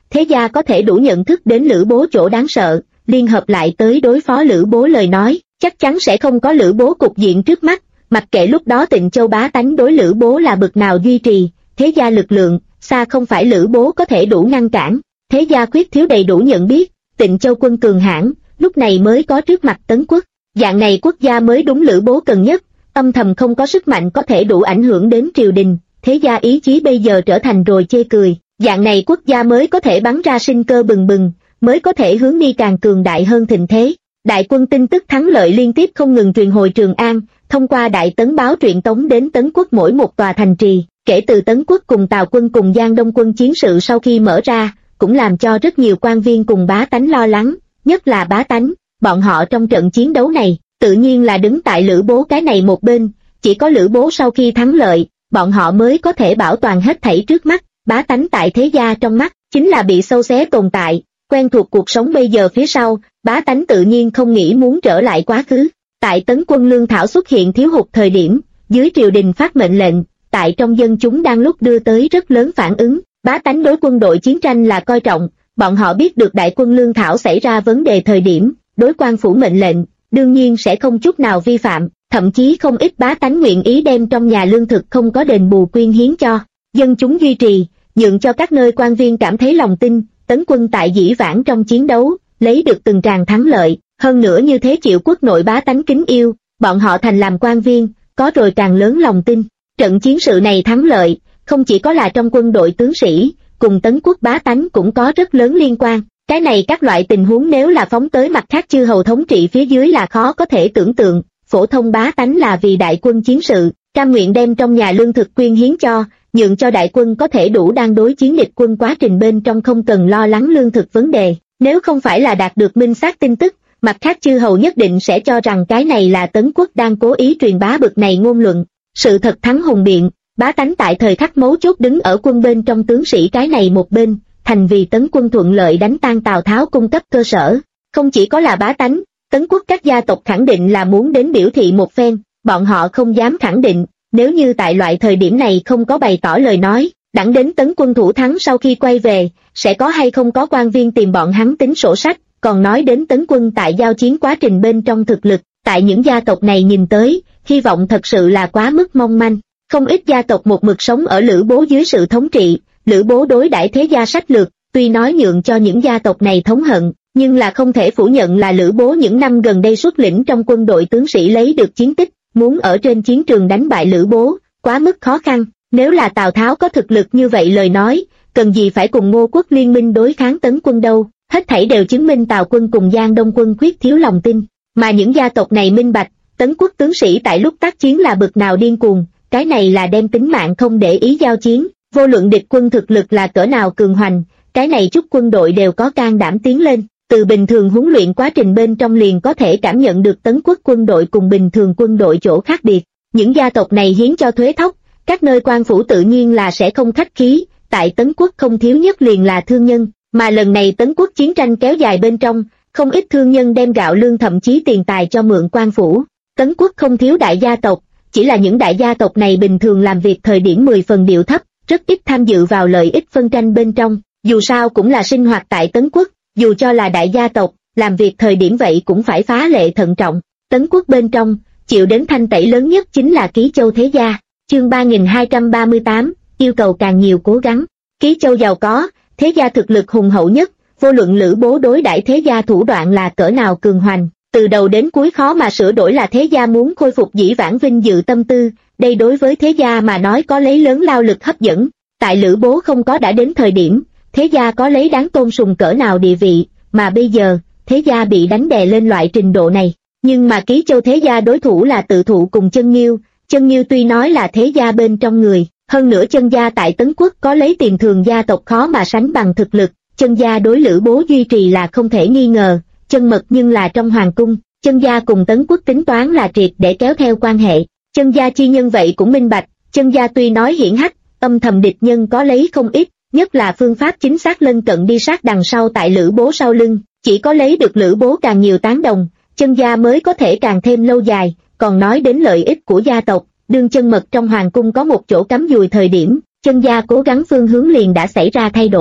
thế gia có thể đủ nhận thức đến Lữ Bố chỗ đáng sợ, liên hợp lại tới đối phó Lữ Bố lời nói, chắc chắn sẽ không có Lữ Bố cục diện trước mắt, mặc kệ lúc đó Tịnh Châu bá tánh đối Lữ Bố là bực nào duy trì, thế gia lực lượng, xa không phải Lữ Bố có thể đủ ngăn cản, thế gia khuyết thiếu đầy đủ nhận biết, Tịnh Châu quân cường hãn, lúc này mới có trước mặt Tấn quốc, dạng này quốc gia mới đúng Lữ Bố cần nhất, âm thầm không có sức mạnh có thể đủ ảnh hưởng đến triều đình, thế gia ý chí bây giờ trở thành rồi chê cười, dạng này quốc gia mới có thể bắn ra sinh cơ bừng bừng, mới có thể hướng đi càng cường đại hơn thịnh thế. Đại quân tin tức thắng lợi liên tiếp không ngừng truyền hồi Trường An, thông qua Đại Tấn báo truyền tống đến Tấn quốc mỗi một tòa thành trì, kể từ Tấn quốc cùng Tào quân cùng Giang Đông quân chiến sự sau khi mở ra, cũng làm cho rất nhiều quan viên cùng bá tánh lo lắng, nhất là bá tánh, bọn họ trong trận chiến đấu này, tự nhiên là đứng tại Lữ Bố cái này một bên, chỉ có Lữ Bố sau khi thắng lợi, bọn họ mới có thể bảo toàn hết thảy trước mắt, bá tánh tại thế gia trong mắt, chính là bị sâu xé tồn tại, quen thuộc cuộc sống bây giờ phía sau, bá tánh tự nhiên không nghĩ muốn trở lại quá khứ. Tại Tấn quân lương thảo xuất hiện thiếu hụt thời điểm, dưới triều đình phát mệnh lệnh, tại trong dân chúng đang lúc đưa tới rất lớn phản ứng, bá tánh đối quân đội chiến tranh là coi trọng, bọn họ biết được đại quân lương thảo xảy ra vấn đề thời điểm, đối quan phủ mệnh lệnh, đương nhiên sẽ không chút nào vi phạm, thậm chí không ít bá tánh nguyện ý đem trong nhà lương thực không có đền bù quyên hiến cho dân chúng duy trì, nhượng cho các nơi quan viên cảm thấy lòng tin. Tấn quân tại dĩ vãng trong chiến đấu, lấy được từng tràng thắng lợi, hơn nữa như thế chịu quốc nội bá tánh kính yêu, bọn họ thành làm quan viên, có rồi càng lớn lòng tin. Trận chiến sự này thắng lợi, không chỉ có là trong quân đội tướng sĩ, cùng Tấn quốc bá tánh cũng có rất lớn liên quan. Cái này các loại tình huống nếu là phóng tới mặt khác chư hầu thống trị phía dưới là khó có thể tưởng tượng, phổ thông bá tánh là vì đại quân chiến sự, cam nguyện đem trong nhà lương thực quyên hiến cho, nhượng cho đại quân có thể đủ đang đối chiến địch quân quá trình bên trong không cần lo lắng lương thực vấn đề. Nếu không phải là đạt được minh xác tin tức, mặt khác chư hầu nhất định sẽ cho rằng cái này là Tấn quốc đang cố ý truyền bá bực này ngôn luận. Sự thật thắng hùng biện, bá tánh tại thời khắc mấu chốt đứng ở quân bên trong tướng sĩ cái này một bên, thành vì Tấn quân thuận lợi đánh tan Tào Tháo cung cấp cơ sở. Không chỉ có là bá tánh, Tấn quốc các gia tộc khẳng định là muốn đến biểu thị một phen, bọn họ không dám khẳng định, nếu như tại loại thời điểm này không có bày tỏ lời nói, đẳng đến Tấn quân thủ thắng sau khi quay về, sẽ có hay không có quan viên tìm bọn hắn tính sổ sách, còn nói đến Tấn quân tại giao chiến quá trình bên trong thực lực, tại những gia tộc này nhìn tới, hy vọng thật sự là quá mức mong manh. Không ít gia tộc một mực sống ở Lữ Bố dưới sự thống trị, Lữ Bố đối đãi thế gia sách lược, tuy nói nhượng cho những gia tộc này thống hận, nhưng là không thể phủ nhận là Lữ Bố những năm gần đây xuất lĩnh trong quân đội tướng sĩ lấy được chiến tích, muốn ở trên chiến trường đánh bại Lữ Bố, quá mức khó khăn. Nếu là Tào Tháo có thực lực như vậy lời nói, cần gì phải cùng Ngô quốc liên minh đối kháng Tấn quân đâu, hết thảy đều chứng minh Tào quân cùng Giang Đông quân khuyết thiếu lòng tin, mà những gia tộc này minh bạch, Tấn quốc tướng sĩ tại lúc tác chiến là bực nào điên cuồng, cái này là đem tính mạng không để ý giao chiến, vô luận địch quân thực lực là cỡ nào cường hoành, cái này chút quân đội đều có can đảm tiến lên, từ bình thường huấn luyện quá trình bên trong liền có thể cảm nhận được Tấn quốc quân đội cùng bình thường quân đội chỗ khác biệt, những gia tộc này hiến cho thuế thóc, các nơi quan phủ tự nhiên là sẽ không khách khí, tại Tấn quốc không thiếu nhất liền là thương nhân, mà lần này Tấn quốc chiến tranh kéo dài bên trong, không ít thương nhân đem gạo lương thậm chí tiền tài cho mượn quan phủ. Tấn quốc không thiếu đại gia tộc, chỉ là những đại gia tộc này bình thường làm việc thời điểm 10 phần điệu thấp, rất ít tham dự vào lợi ích phân tranh bên trong, dù sao cũng là sinh hoạt tại Tấn quốc, dù cho là đại gia tộc, làm việc thời điểm vậy cũng phải phá lệ thận trọng. Tấn quốc bên trong, chịu đến thanh tẩy lớn nhất chính là Ký Châu thế gia. Chương 3238, yêu cầu càng nhiều cố gắng. Ký Châu giàu có, thế gia thực lực hùng hậu nhất, vô luận Lữ Bố đối đãi thế gia thủ đoạn là cỡ nào cường hoành, từ đầu đến cuối khó mà sửa đổi là thế gia muốn khôi phục dĩ vãng vinh dự tâm tư, đây đối với thế gia mà nói có lấy lớn lao lực hấp dẫn. Tại Lữ Bố không có đã đến thời điểm, thế gia có lấy đáng tôn sùng cỡ nào địa vị, mà bây giờ, thế gia bị đánh đè lên loại trình độ này. Nhưng mà Ký Châu thế gia đối thủ là Tự Thụ cùng Chân Nghiêu. Chân Nghiêu tuy nói là thế gia bên trong người, hơn nữa Chân gia tại Tấn quốc có lấy tiền thường gia tộc khó mà sánh bằng thực lực, Chân gia đối Lữ Bố duy trì là không thể nghi ngờ, Chân Mật nhưng là trong hoàng cung, Chân gia cùng Tấn quốc tính toán là triệt để kéo theo quan hệ. Chân gia chi nhân vậy cũng minh bạch, Chân gia tuy nói hiển hách, âm thầm địch nhân có lấy không ít, nhất là phương pháp chính xác lân cận đi sát đằng sau tại Lữ Bố sau lưng, chỉ có lấy được Lữ Bố càng nhiều tán đồng, Chân gia mới có thể càng thêm lâu dài. Còn nói đến lợi ích của gia tộc, đương Chân Mật trong hoàng cung có một chỗ cắm dùi thời điểm, Chân gia cố gắng phương hướng liền đã xảy ra thay đổi.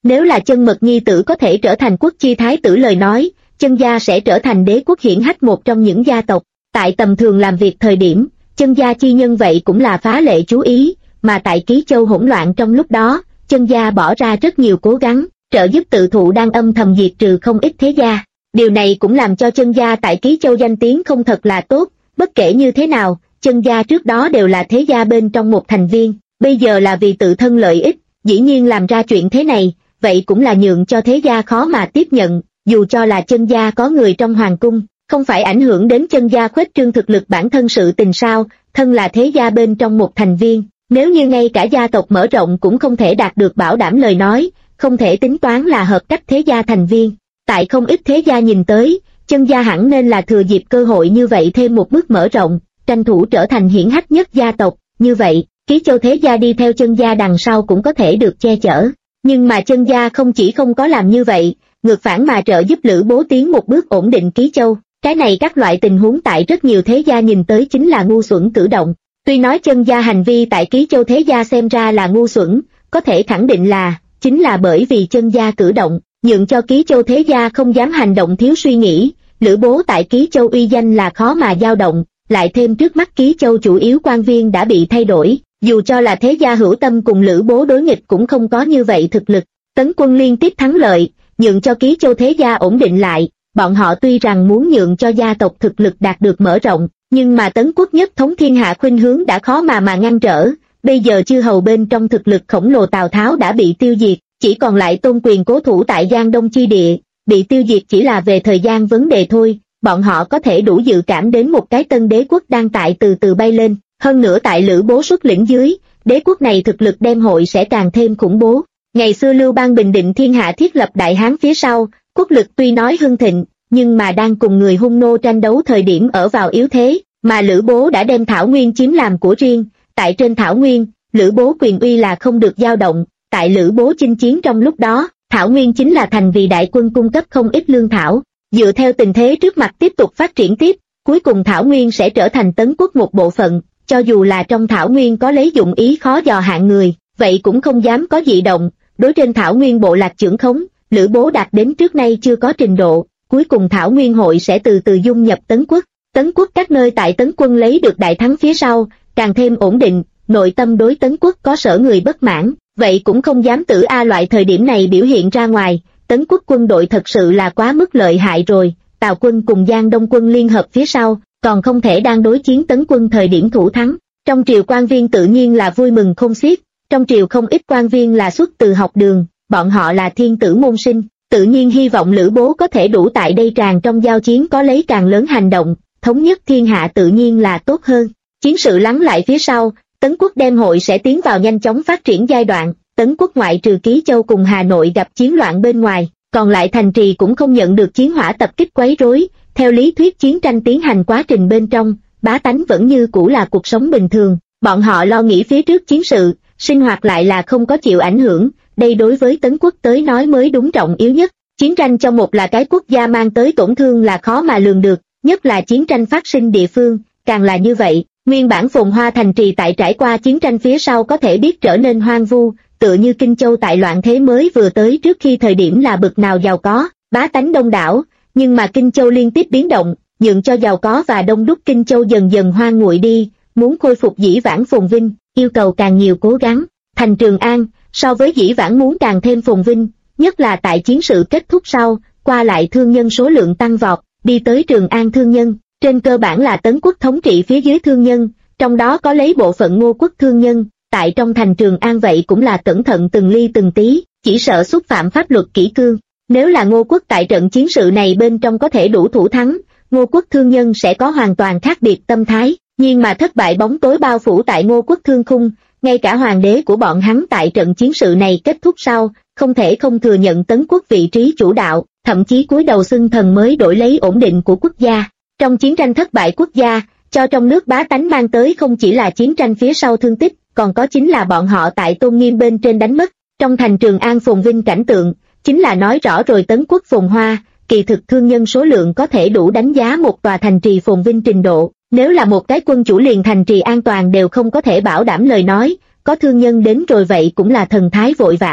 Nếu là Chân Mật nhi tử có thể trở thành quốc chi thái tử lời nói, Chân gia sẽ trở thành đế quốc hiển hách một trong những gia tộc. Tại tầm thường làm việc thời điểm, Chân gia chi nhân vậy cũng là phá lệ chú ý, mà tại Ký Châu hỗn loạn trong lúc đó, Chân gia bỏ ra rất nhiều cố gắng, trợ giúp Tự Thụ đang âm thầm diệt trừ không ít thế gia. Điều này cũng làm cho Chân gia tại Ký Châu danh tiếng không thật là tốt, bất kể như thế nào, Chân gia trước đó đều là thế gia bên trong một thành viên, bây giờ là vì tự thân lợi ích, dĩ nhiên làm ra chuyện thế này, vậy cũng là nhượng cho thế gia khó mà tiếp nhận, dù cho là Chân gia có người trong hoàng cung, không phải ảnh hưởng đến Chân gia khuếch trương thực lực bản thân sự tình sao, thân là thế gia bên trong một thành viên, nếu như ngay cả gia tộc mở rộng cũng không thể đạt được bảo đảm lời nói, không thể tính toán là hợp cách thế gia thành viên. Tại không ít thế gia nhìn tới, Chân gia hẳn nên là thừa dịp cơ hội như vậy thêm một bước mở rộng, tranh thủ trở thành hiển hách nhất gia tộc, như vậy, Ký Châu thế gia đi theo Chân gia đằng sau cũng có thể được che chở. Nhưng mà Chân gia không chỉ không có làm như vậy, ngược phản mà trợ giúp Lữ Bố tiến một bước ổn định Ký Châu. Cái này các loại tình huống tại rất nhiều thế gia nhìn tới chính là ngu xuẩn cử động. Tuy nói Chân gia hành vi tại Ký Châu thế gia xem ra là ngu xuẩn, có thể khẳng định là, chính là bởi vì Chân gia cử động, nhượng cho Ký Châu thế gia không dám hành động thiếu suy nghĩ, Lữ Bố tại Ký Châu uy danh là khó mà dao động, lại thêm trước mắt Ký Châu chủ yếu quan viên đã bị thay đổi, dù cho là thế gia hữu tâm cùng Lữ Bố đối nghịch cũng không có như vậy thực lực. Tấn Quân liên tiếp thắng lợi, nhượng cho Ký Châu thế gia ổn định lại, bọn họ tuy rằng muốn nhượng cho gia tộc thực lực đạt được mở rộng, nhưng mà Tấn Quốc nhất thống thiên hạ khuynh hướng đã khó mà ngăn trở, bây giờ chư hầu bên trong thực lực khổng lồ Tào Tháo đã bị tiêu diệt, chỉ còn lại Tôn Quyền cố thủ tại Giang Đông chi địa, bị tiêu diệt chỉ là về thời gian vấn đề thôi, bọn họ có thể đủ dự cảm đến một cái tân đế quốc đang tại từ từ bay lên, hơn nữa tại Lữ Bố xuất lĩnh dưới, đế quốc này thực lực đem hội sẽ càng thêm khủng bố. Ngày xưa Lưu Bang bình định thiên hạ thiết lập Đại Hán phía sau, quốc lực tuy nói hưng thịnh, nhưng mà đang cùng người Hung nô tranh đấu thời điểm ở vào yếu thế, mà Lữ Bố đã đem Thảo Nguyên chiếm làm của riêng, tại trên Thảo Nguyên, Lữ Bố quyền uy là không được dao động, tại Lữ Bố chinh chiến trong lúc đó, Thảo Nguyên chính là thành vì đại quân cung cấp không ít lương thảo, dựa theo tình thế trước mặt tiếp tục phát triển tiếp, cuối cùng Thảo Nguyên sẽ trở thành Tấn Quốc một bộ phận, cho dù là trong Thảo Nguyên có lấy dụng ý khó dò hạng người, vậy cũng không dám có dị động, đối trên Thảo Nguyên bộ lạc trưởng khống, Lữ Bố đạt đến trước nay chưa có trình độ, cuối cùng Thảo Nguyên hội sẽ từ từ dung nhập Tấn Quốc. Tấn Quốc các nơi tại Tấn Quân lấy được đại thắng phía sau, càng thêm ổn định, nội tâm đối Tấn Quốc có sở người bất mãn, vậy cũng không dám tử loại thời điểm này biểu hiện ra ngoài, Tấn Quốc quân đội thật sự là quá mức lợi hại rồi, Tào quân cùng Giang Đông quân liên hợp phía sau, còn không thể đang đối chiến Tấn Quân thời điểm thủ thắng. Trong triều quan viên tự nhiên là vui mừng không xiết, trong triều không ít quan viên là xuất từ học đường, bọn họ là thiên tử môn sinh, tự nhiên hy vọng Lữ Bố có thể đủ tại đây tràn trong giao chiến có lấy càng lớn hành động, thống nhất thiên hạ tự nhiên là tốt hơn. Chiến sự lắng lại phía sau, Tấn Quốc đem hội sẽ tiến vào nhanh chóng phát triển giai đoạn, Tấn Quốc ngoại trừ Ký Châu cùng Hà Nội gặp chiến loạn bên ngoài, còn lại thành trì cũng không nhận được chiến hỏa tập kích quấy rối, theo lý thuyết chiến tranh tiến hành quá trình bên trong, bá tánh vẫn như cũ là cuộc sống bình thường, bọn họ lo nghĩ phía trước chiến sự, sinh hoạt lại là không có chịu ảnh hưởng, đây đối với Tấn Quốc tới nói mới đúng trọng yếu nhất. Chiến tranh cho một là cái quốc gia mang tới tổn thương là khó mà lường được, nhất là chiến tranh phát sinh địa phương, càng là như vậy. Nguyên bản phồn hoa thành trì tại trải qua chiến tranh phía sau có thể biết trở nên hoang vu, tựa như Kinh Châu tại loạn thế mới vừa tới trước khi thời điểm là bực nào giàu có, bá tánh đông đảo, nhưng mà Kinh Châu liên tiếp biến động, nhượng cho giàu có và đông đúc Kinh Châu dần dần hoang nguội đi, muốn khôi phục dĩ vãng phồn vinh, yêu cầu càng nhiều cố gắng. Thành Trường An, so với dĩ vãng muốn càng thêm phồn vinh, nhất là tại chiến sự kết thúc sau, qua lại thương nhân số lượng tăng vọt, đi tới Trường An thương nhân, trên cơ bản là Tấn Quốc thống trị phía dưới thương nhân, trong đó có lấy bộ phận Ngô quốc thương nhân, tại trong thành Trường An vậy cũng là cẩn thận từng ly từng tí, chỉ sợ xúc phạm pháp luật kỷ cương. Nếu là Ngô quốc tại trận chiến sự này bên trong có thể đủ thủ thắng, Ngô quốc thương nhân sẽ có hoàn toàn khác biệt tâm thái, nhưng mà thất bại bóng tối bao phủ tại Ngô quốc thương khung, ngay cả hoàng đế của bọn hắn tại trận chiến sự này kết thúc sau, không thể không thừa nhận Tấn Quốc vị trí chủ đạo, thậm chí cúi đầu xưng thần mới đổi lấy ổn định của quốc gia. Trong chiến tranh thất bại quốc gia, cho trong nước bá tánh mang tới không chỉ là chiến tranh phía sau thương tích, còn có chính là bọn họ tại tôn nghiêm bên trên đánh mất. Trong thành Trường An phồn vinh cảnh tượng, chính là nói rõ rồi Tấn Quốc phồn hoa, kỳ thực thương nhân số lượng có thể đủ đánh giá một tòa thành trì phồn vinh trình độ. Nếu là một cái quân chủ liền thành trì an toàn đều không có thể bảo đảm lời nói, có thương nhân đến rồi vậy cũng là thần thái vội vã.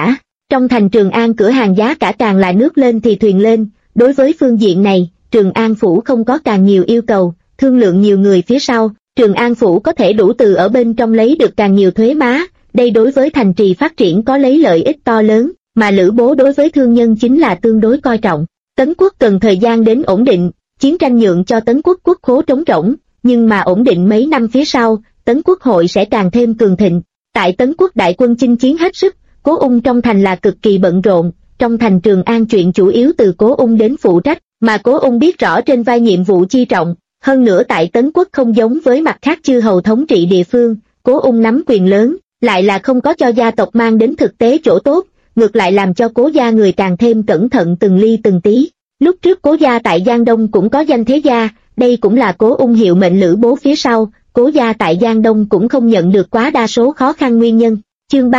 Trong thành Trường An cửa hàng giá cả càng là nước lên thì thuyền lên, đối với phương diện này, Trường An Phủ không có càng nhiều yêu cầu, thương lượng nhiều người phía sau, Trường An Phủ có thể đủ từ ở bên trong lấy được càng nhiều thuế má, đây đối với thành trì phát triển có lấy lợi ích to lớn, mà Lữ Bố đối với thương nhân chính là tương đối coi trọng. Tấn quốc cần thời gian đến ổn định, chiến tranh nhượng cho Tấn quốc quốc khố trống rỗng, nhưng mà ổn định mấy năm phía sau, Tấn quốc hội sẽ càng thêm cường thịnh. Tại Tấn quốc đại quân chinh chiến hết sức, Cố Ung trong thành là cực kỳ bận rộn, trong thành Trường An chuyện chủ yếu từ Cố Ung đến phụ trách, mà Cố Ung biết rõ trên vai nhiệm vụ chi trọng, hơn nữa tại Tấn quốc không giống với mặt khác chư hầu thống trị địa phương, Cố Ung nắm quyền lớn, lại là không có cho gia tộc mang đến thực tế chỗ tốt, ngược lại làm cho Cố gia người càng thêm cẩn thận từng ly từng tí. Lúc trước Cố gia tại Giang Đông cũng có danh thế gia, đây cũng là Cố Ung hiệu mệnh Lữ Bố phía sau, Cố gia tại Giang Đông cũng không nhận được quá đa số khó khăn nguyên nhân. Chương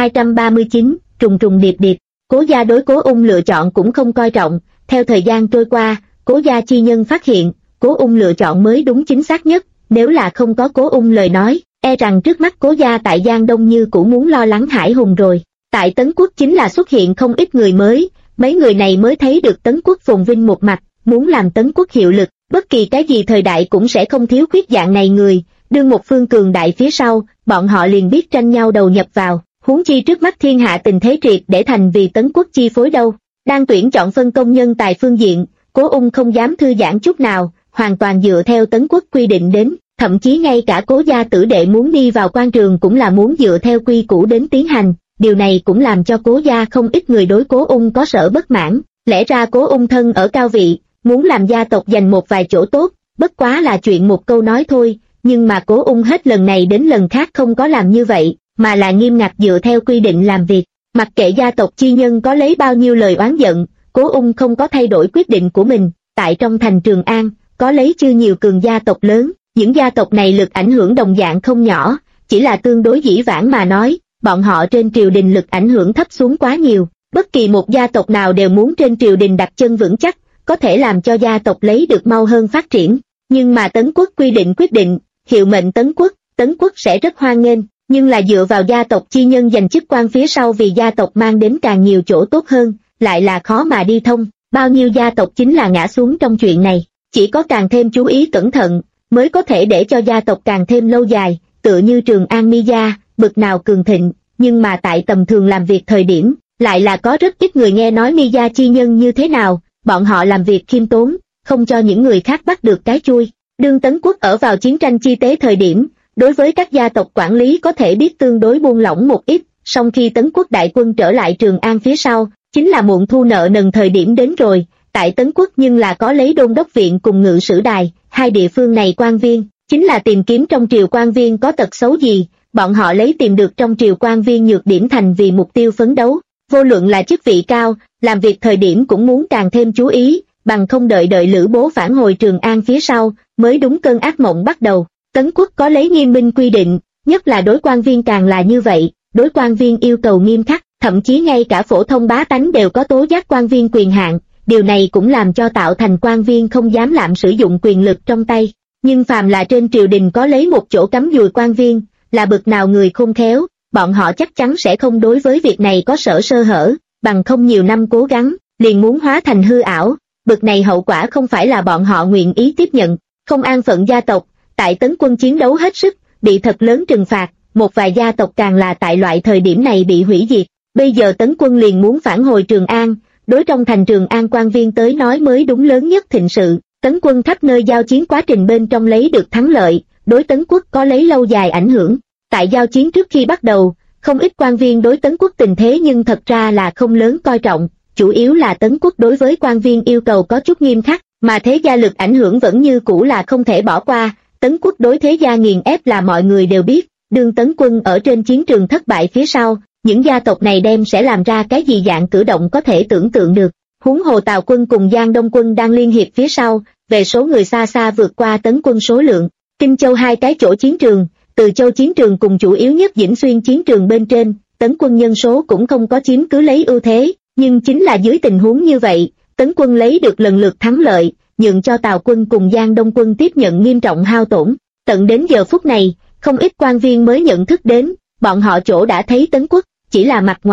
3239, trùng trùng điệp điệp, Cố gia đối Cố Ung lựa chọn cũng không coi trọng, theo thời gian trôi qua, Cố gia chi nhân phát hiện, Cố Ung lựa chọn mới đúng chính xác nhất, nếu là không có Cố Ung lời nói, e rằng trước mắt Cố gia tại Giang Đông như cũng muốn lo lắng Hải Hùng rồi. Tại Tấn quốc chính là xuất hiện không ít người mới, mấy người này mới thấy được Tấn quốc phồn vinh một mặt, muốn làm Tấn quốc hiệu lực, bất kỳ cái gì thời đại cũng sẽ không thiếu khuyết dạng này người, đương một phương cường đại phía sau, bọn họ liền biết tranh nhau đầu nhập vào, huống chi trước mắt thiên hạ tình thế triệt để thành vì Tấn quốc chi phối đâu. Đang tuyển chọn phân công nhân tài phương diện, Cố Ung không dám thư giãn chút nào, hoàn toàn dựa theo Tấn quốc quy định đến, thậm chí ngay cả Cố gia tử đệ muốn đi vào quan trường cũng là muốn dựa theo quy củ đến tiến hành. Điều này cũng làm cho Cố gia không ít người đối Cố Ung có sở bất mãn, lẽ ra Cố Ung thân ở cao vị, muốn làm gia tộc giành một vài chỗ tốt, bất quá là chuyện một câu nói thôi, nhưng mà Cố Ung hết lần này đến lần khác không có làm như vậy, mà là nghiêm ngặt dựa theo quy định làm việc, mặc kệ gia tộc chi nhân có lấy bao nhiêu lời oán giận, Cố Ung không có thay đổi quyết định của mình. Tại trong thành Trường An, có lấy chưa nhiều cường gia tộc lớn, những gia tộc này lực ảnh hưởng đồng dạng không nhỏ, chỉ là tương đối dĩ vãng mà nói, bọn họ trên triều đình lực ảnh hưởng thấp xuống quá nhiều, bất kỳ một gia tộc nào đều muốn trên triều đình đặt chân vững chắc, có thể làm cho gia tộc lấy được mau hơn phát triển. Nhưng mà Tấn quốc quy định quyết định, hiệu mệnh Tấn quốc sẽ rất hoan nghênh, nhưng là dựa vào gia tộc chi nhân giành chức quan phía sau vì gia tộc mang đến càng nhiều chỗ tốt hơn, lại là khó mà đi thông, bao nhiêu gia tộc chính là ngã xuống trong chuyện này, chỉ có càng thêm chú ý cẩn thận, mới có thể để cho gia tộc càng thêm lâu dài, tựa như Trường An Mi gia, bực nào cường thịnh, nhưng mà tại tầm thường làm việc thời điểm, lại là có rất ít người nghe nói Mi gia chi nhân như thế nào, bọn họ làm việc khiêm tốn, không cho những người khác bắt được cái chui. Đương Tấn quốc ở vào chiến tranh chi tế thời điểm, đối với các gia tộc quản lý có thể biết tương đối buông lỏng một ít, song khi Tấn quốc đại quân trở lại Trường An phía sau, chính là muộn thu nợ nần thời điểm đến rồi. Tại Tấn quốc nhưng là có lấy đôn đốc viện cùng ngự sử đài, hai địa phương này quan viên, chính là tìm kiếm trong triều quan viên có tật xấu gì, bọn họ lấy tìm được trong triều quan viên nhược điểm thành vì mục tiêu phấn đấu, vô luận là chức vị cao, làm việc thời điểm cũng muốn càng thêm chú ý, bằng không đợi Lữ Bố phản hồi Trường An phía sau, mới đúng cơn ác mộng bắt đầu. Tấn quốc có lấy nghiêm minh quy định, nhất là đối quan viên càng là như vậy, đối quan viên yêu cầu nghiêm khắc, thậm chí ngay cả phổ thông bá tánh đều có tố giác quan viên quyền hạn, điều này cũng làm cho tạo thành quan viên không dám lạm sử dụng quyền lực trong tay. Nhưng phàm là trên triều đình có lấy một chỗ cắm dùi quan viên, là bực nào người khôn khéo, bọn họ chắc chắn sẽ không đối với việc này có sơ hở, bằng không nhiều năm cố gắng, liền muốn hóa thành hư ảo, bực này hậu quả không phải là bọn họ nguyện ý tiếp nhận. Không an phận gia tộc, tại Tấn quân chiến đấu hết sức, bị thật lớn trừng phạt, một vài gia tộc càng là tại loại thời điểm này bị hủy diệt. Bây giờ Tấn quân liền muốn phản hồi Trường An, đối trong thành Trường An quan viên tới nói mới đúng lớn nhất thịnh sự. Tấn quân khắp nơi giao chiến quá trình bên trong lấy được thắng lợi, đối Tấn quốc có lấy lâu dài ảnh hưởng. Tại giao chiến trước khi bắt đầu, không ít quan viên đối Tấn quốc tình thế nhưng thật ra là không lớn coi trọng, chủ yếu là Tấn quốc đối với quan viên yêu cầu có chút nghiêm khắc, mà thế gia lực ảnh hưởng vẫn như cũ là không thể bỏ qua. Tấn quốc đối thế gia nghiền ép là mọi người đều biết, đương Tấn quân ở trên chiến trường thất bại phía sau, những gia tộc này đem sẽ làm ra cái gì dạng cử động có thể tưởng tượng được. Huống hồ Tào quân cùng Giang Đông quân đang liên hiệp phía sau, về số người xa xa vượt qua Tấn quân số lượng. Kinh Châu hai cái chỗ chiến trường, Từ Châu chiến trường cùng chủ yếu nhất Vĩnh Xuyên chiến trường bên trên, Tấn quân nhân số cũng không có chiếm cứ lấy ưu thế, nhưng chính là dưới tình huống như vậy, Tấn quân lấy được lần lượt thắng lợi, nhượng cho Tào quân cùng Giang Đông quân tiếp nhận nghiêm trọng hao tổn. Tận đến giờ phút này, không ít quan viên mới nhận thức đến, bọn họ chỗ đã thấy Tấn quốc chỉ là mặt ngoài,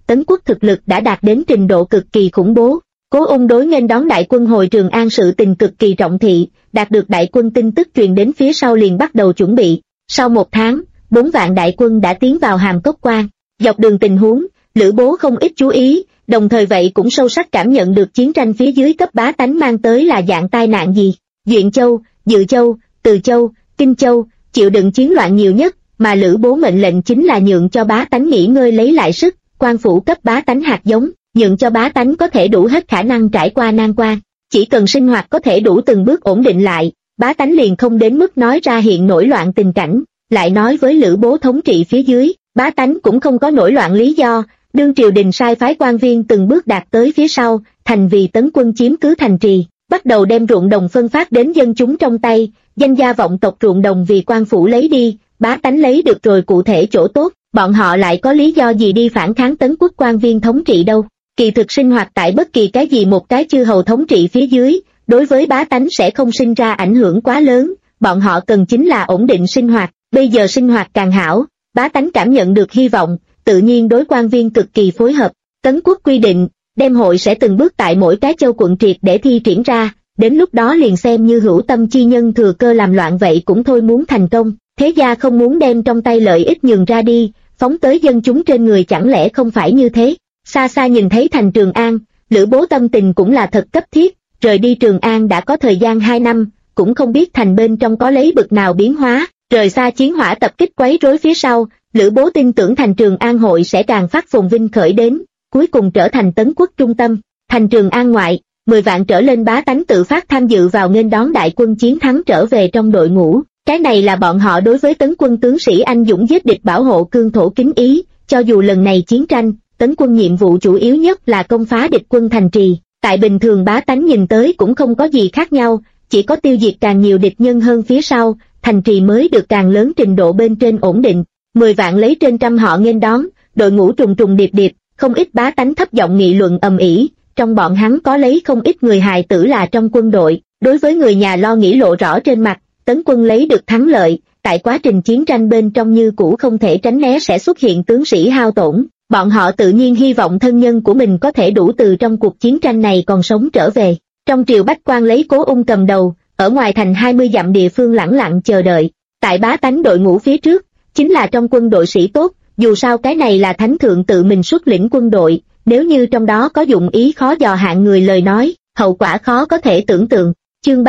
Tấn quốc thực lực đã đạt đến trình độ cực kỳ khủng bố. Cố Ung đối nghênh đón đại quân hồi Trường An sự tình cực kỳ trọng thị, đạt được đại quân tin tức truyền đến phía sau liền bắt đầu chuẩn bị. Sau 1 tháng, 4 vạn đại quân đã tiến vào Hàm Cốc Quan. Dọc đường tình huống, Lữ Bố không ít chú ý, đồng thời vậy cũng sâu sắc cảm nhận được chiến tranh phía dưới cấp bá tánh mang tới là dạng tai nạn gì. Duyện Châu, Dự Châu, Từ Châu, Kinh Châu, chịu đựng chiến loạn nhiều nhất, mà Lữ Bố mệnh lệnh chính là nhượng cho bá tánh nghỉ ngơi lấy lại sức, quan phủ cấp bá tánh hạt giống, nhượng cho bá tánh có thể đủ hết khả năng trải qua nan quan. Chỉ cần sinh hoạt có thể đủ từng bước ổn định lại, bá tánh liền không đến mức nói ra hiện nổi loạn tình cảnh. Lại nói với Lữ Bố thống trị phía dưới, bá tánh cũng không có nổi loạn lý do, đương triều đình sai phái quan viên từng bước đạt tới phía sau, thành vì tấn quân chiếm cứ thành trì, bắt đầu đem ruộng đồng phân phát đến dân chúng trong tay, danh gia vọng tộc ruộng đồng vì quan phủ lấy đi, bá tánh lấy được rồi cụ thể chỗ tốt, bọn họ lại có lý do gì đi phản kháng tấn quốc quan viên thống trị đâu. Kỳ thực sinh hoạt tại bất kỳ cái gì một cái chư hầu thống trị phía dưới, đối với bá tánh sẽ không sinh ra ảnh hưởng quá lớn, bọn họ cần chính là ổn định sinh hoạt, bây giờ sinh hoạt càng hảo, bá tánh cảm nhận được hy vọng, tự nhiên đối quan viên cực kỳ phối hợp. Tấn quốc quy định, đêm hội sẽ từng bước tại mỗi cái châu quận triệt để thi triển ra, đến lúc đó liền xem như hữu tâm chi nhân thừa cơ làm loạn vậy cũng thôi muốn thành công, thế gia không muốn đem trong tay lợi ích nhường ra đi, phóng tới dân chúng trên người chẳng lẽ không phải như thế. Xa xa nhìn thấy thành Trường An, Lữ Bố tâm tình cũng là thật cấp thiết, rời đi Trường An đã có thời gian 2 năm, cũng không biết thành bên trong có lấy bực nào biến hóa, rời xa chiến hỏa tập kích quấy rối phía sau, Lữ Bố tin tưởng thành Trường An hội sẽ càng phát phồn vinh khởi đến, cuối cùng trở thành tấn quốc trung tâm. Thành Trường An ngoại, 10 vạn trở lên bá tánh tự phát tham dự vào nghênh đón đại quân chiến thắng trở về trong đội ngũ, cái này là bọn họ đối với tấn quân tướng sĩ anh dũng giết địch bảo hộ cương thổ kính ý, cho dù lần này chiến tranh, tấn quân nhiệm vụ chủ yếu nhất là công phá địch quân thành trì, tại bình thường bá tánh nhìn tới cũng không có gì khác nhau, chỉ có tiêu diệt càng nhiều địch nhân hơn phía sau, thành trì mới được càng lớn trình độ bên trên ổn định. 10 vạn lấy trên trăm họ nghênh đón, đội ngũ trùng trùng điệp điệp, không ít bá tánh thấp giọng nghị luận ầm ĩ, trong bọn hắn có lấy không ít người hài tử là trong quân đội, đối với người nhà lo nghĩ lộ rõ trên mặt, tấn quân lấy được thắng lợi, tại quá trình chiến tranh bên trong như cũ không thể tránh né sẽ xuất hiện tướng sĩ hao tổn, bọn họ tự nhiên hy vọng thân nhân của mình có thể đủ từ trong cuộc chiến tranh này còn sống trở về. Trong triều bách quan lấy Cố Ung cầm đầu, ở ngoài thành 20 dặm địa phương lẳng lặng chờ đợi, tại bá tánh đội ngũ phía trước, chính là trong quân đội sĩ tốt, dù sao cái này là thánh thượng tự mình xuất lĩnh quân đội, nếu như trong đó có dụng ý khó dò hạng người lời nói, hậu quả khó có thể tưởng tượng. Chương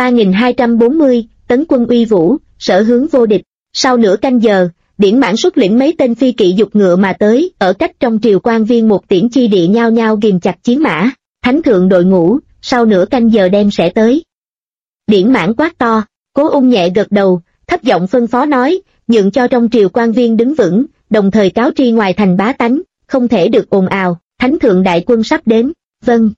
3240, tấn quân uy vũ, sở hướng vô địch. Sau nửa canh giờ, Điển Mãn xuất lĩnh mấy tên phi kỵ dục ngựa mà tới, ở cách trong triều quan viên một tiễn chi địa nhao nhao ghìm chặt chiến mã. Thánh thượng đội ngũ, sau nửa canh giờ đem sẽ tới. Điển Mãn quát to, Cố Ung nhẹ gật đầu, thấp giọng phân phó nói, nhượng cho trong triều quan viên đứng vững, đồng thời cáo tri ngoài thành bá tánh, không thể được ồn ào, thánh thượng đại quân sắp đến. Vâng.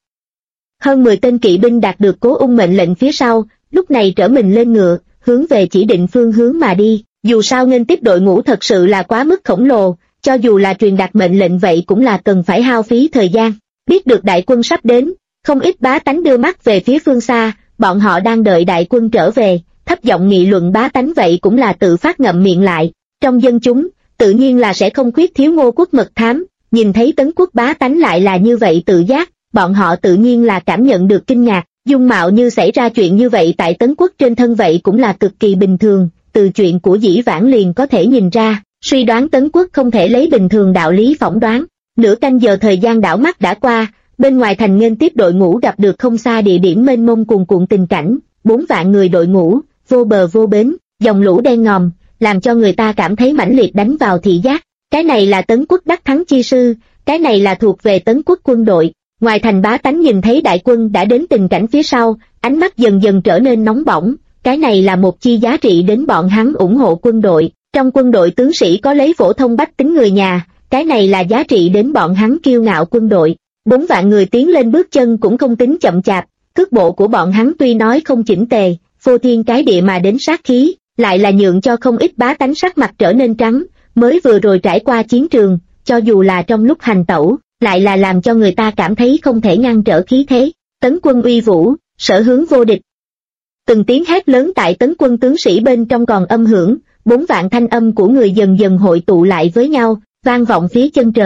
Hơn 10 tên kỵ binh đạt được Cố Ung mệnh lệnh phía sau, lúc này trở mình lên ngựa, hướng về chỉ định phương hướng mà đi. Dù sao nghênh tiếp đội ngũ thật sự là quá mức khổng lồ, cho dù là truyền đạt mệnh lệnh vậy cũng là cần phải hao phí thời gian. Biết được đại quân sắp đến, không ít bá tánh đưa mắt về phía phương xa, bọn họ đang đợi đại quân trở về, thấp giọng nghị luận bá tánh vậy cũng là tự phát ngậm miệng lại. Trong dân chúng, tự nhiên là sẽ không khuyết thiếu Ngô quốc mật thám, nhìn thấy tấn quốc bá tánh lại là như vậy tự giác, bọn họ tự nhiên là cảm nhận được kinh ngạc, dung mạo như xảy ra chuyện như vậy tại tấn quốc trên thân vậy cũng là cực kỳ bình thường, từ chuyện của dĩ vãng liền có thể nhìn ra, suy đoán tấn quốc không thể lấy bình thường đạo lý phỏng đoán. Nửa canh giờ thời gian đảo mắt đã qua, bên ngoài thành nghênh tiếp đội ngũ gặp được không xa địa điểm mênh mông cuồn cuộn tình cảnh, 4 vạn người đội ngũ, vô bờ vô bến, dòng lũ đen ngòm, làm cho người ta cảm thấy mãnh liệt đánh vào thị giác. Cái này là tấn quốc đắc thắng chi sư, cái này là thuộc về tấn quốc quân đội. Ngoài thành bá tánh nhìn thấy đại quân đã đến tình cảnh phía sau, ánh mắt dần dần trở nên nóng bỏng, cái này là một chi giá trị đến bọn hắn ủng hộ quân đội. Trong quân đội tướng sĩ có lấy phổ thông bách tính người nhà, cái này là giá trị đến bọn hắn kiêu ngạo quân đội. 4 vạn người tiến lên bước chân cũng không tính chậm chạp, cước bộ của bọn hắn tuy nói không chỉnh tề, phô thiên cái địa mà đến sát khí, lại là nhượng cho không ít bá tánh sắc mặt trở nên trắng, mới vừa rồi trải qua chiến trường, cho dù là trong lúc hành tẩu, lại là làm cho người ta cảm thấy không thể ngăn trở khí thế. Tấn quân uy vũ, sở hướng vô địch. Từng tiếng hét lớn tại tấn quân tướng sĩ bên trong còn âm hưởng, 4 vạn thanh âm của người dần dần hội tụ lại với nhau, vang vọng phía chân trời.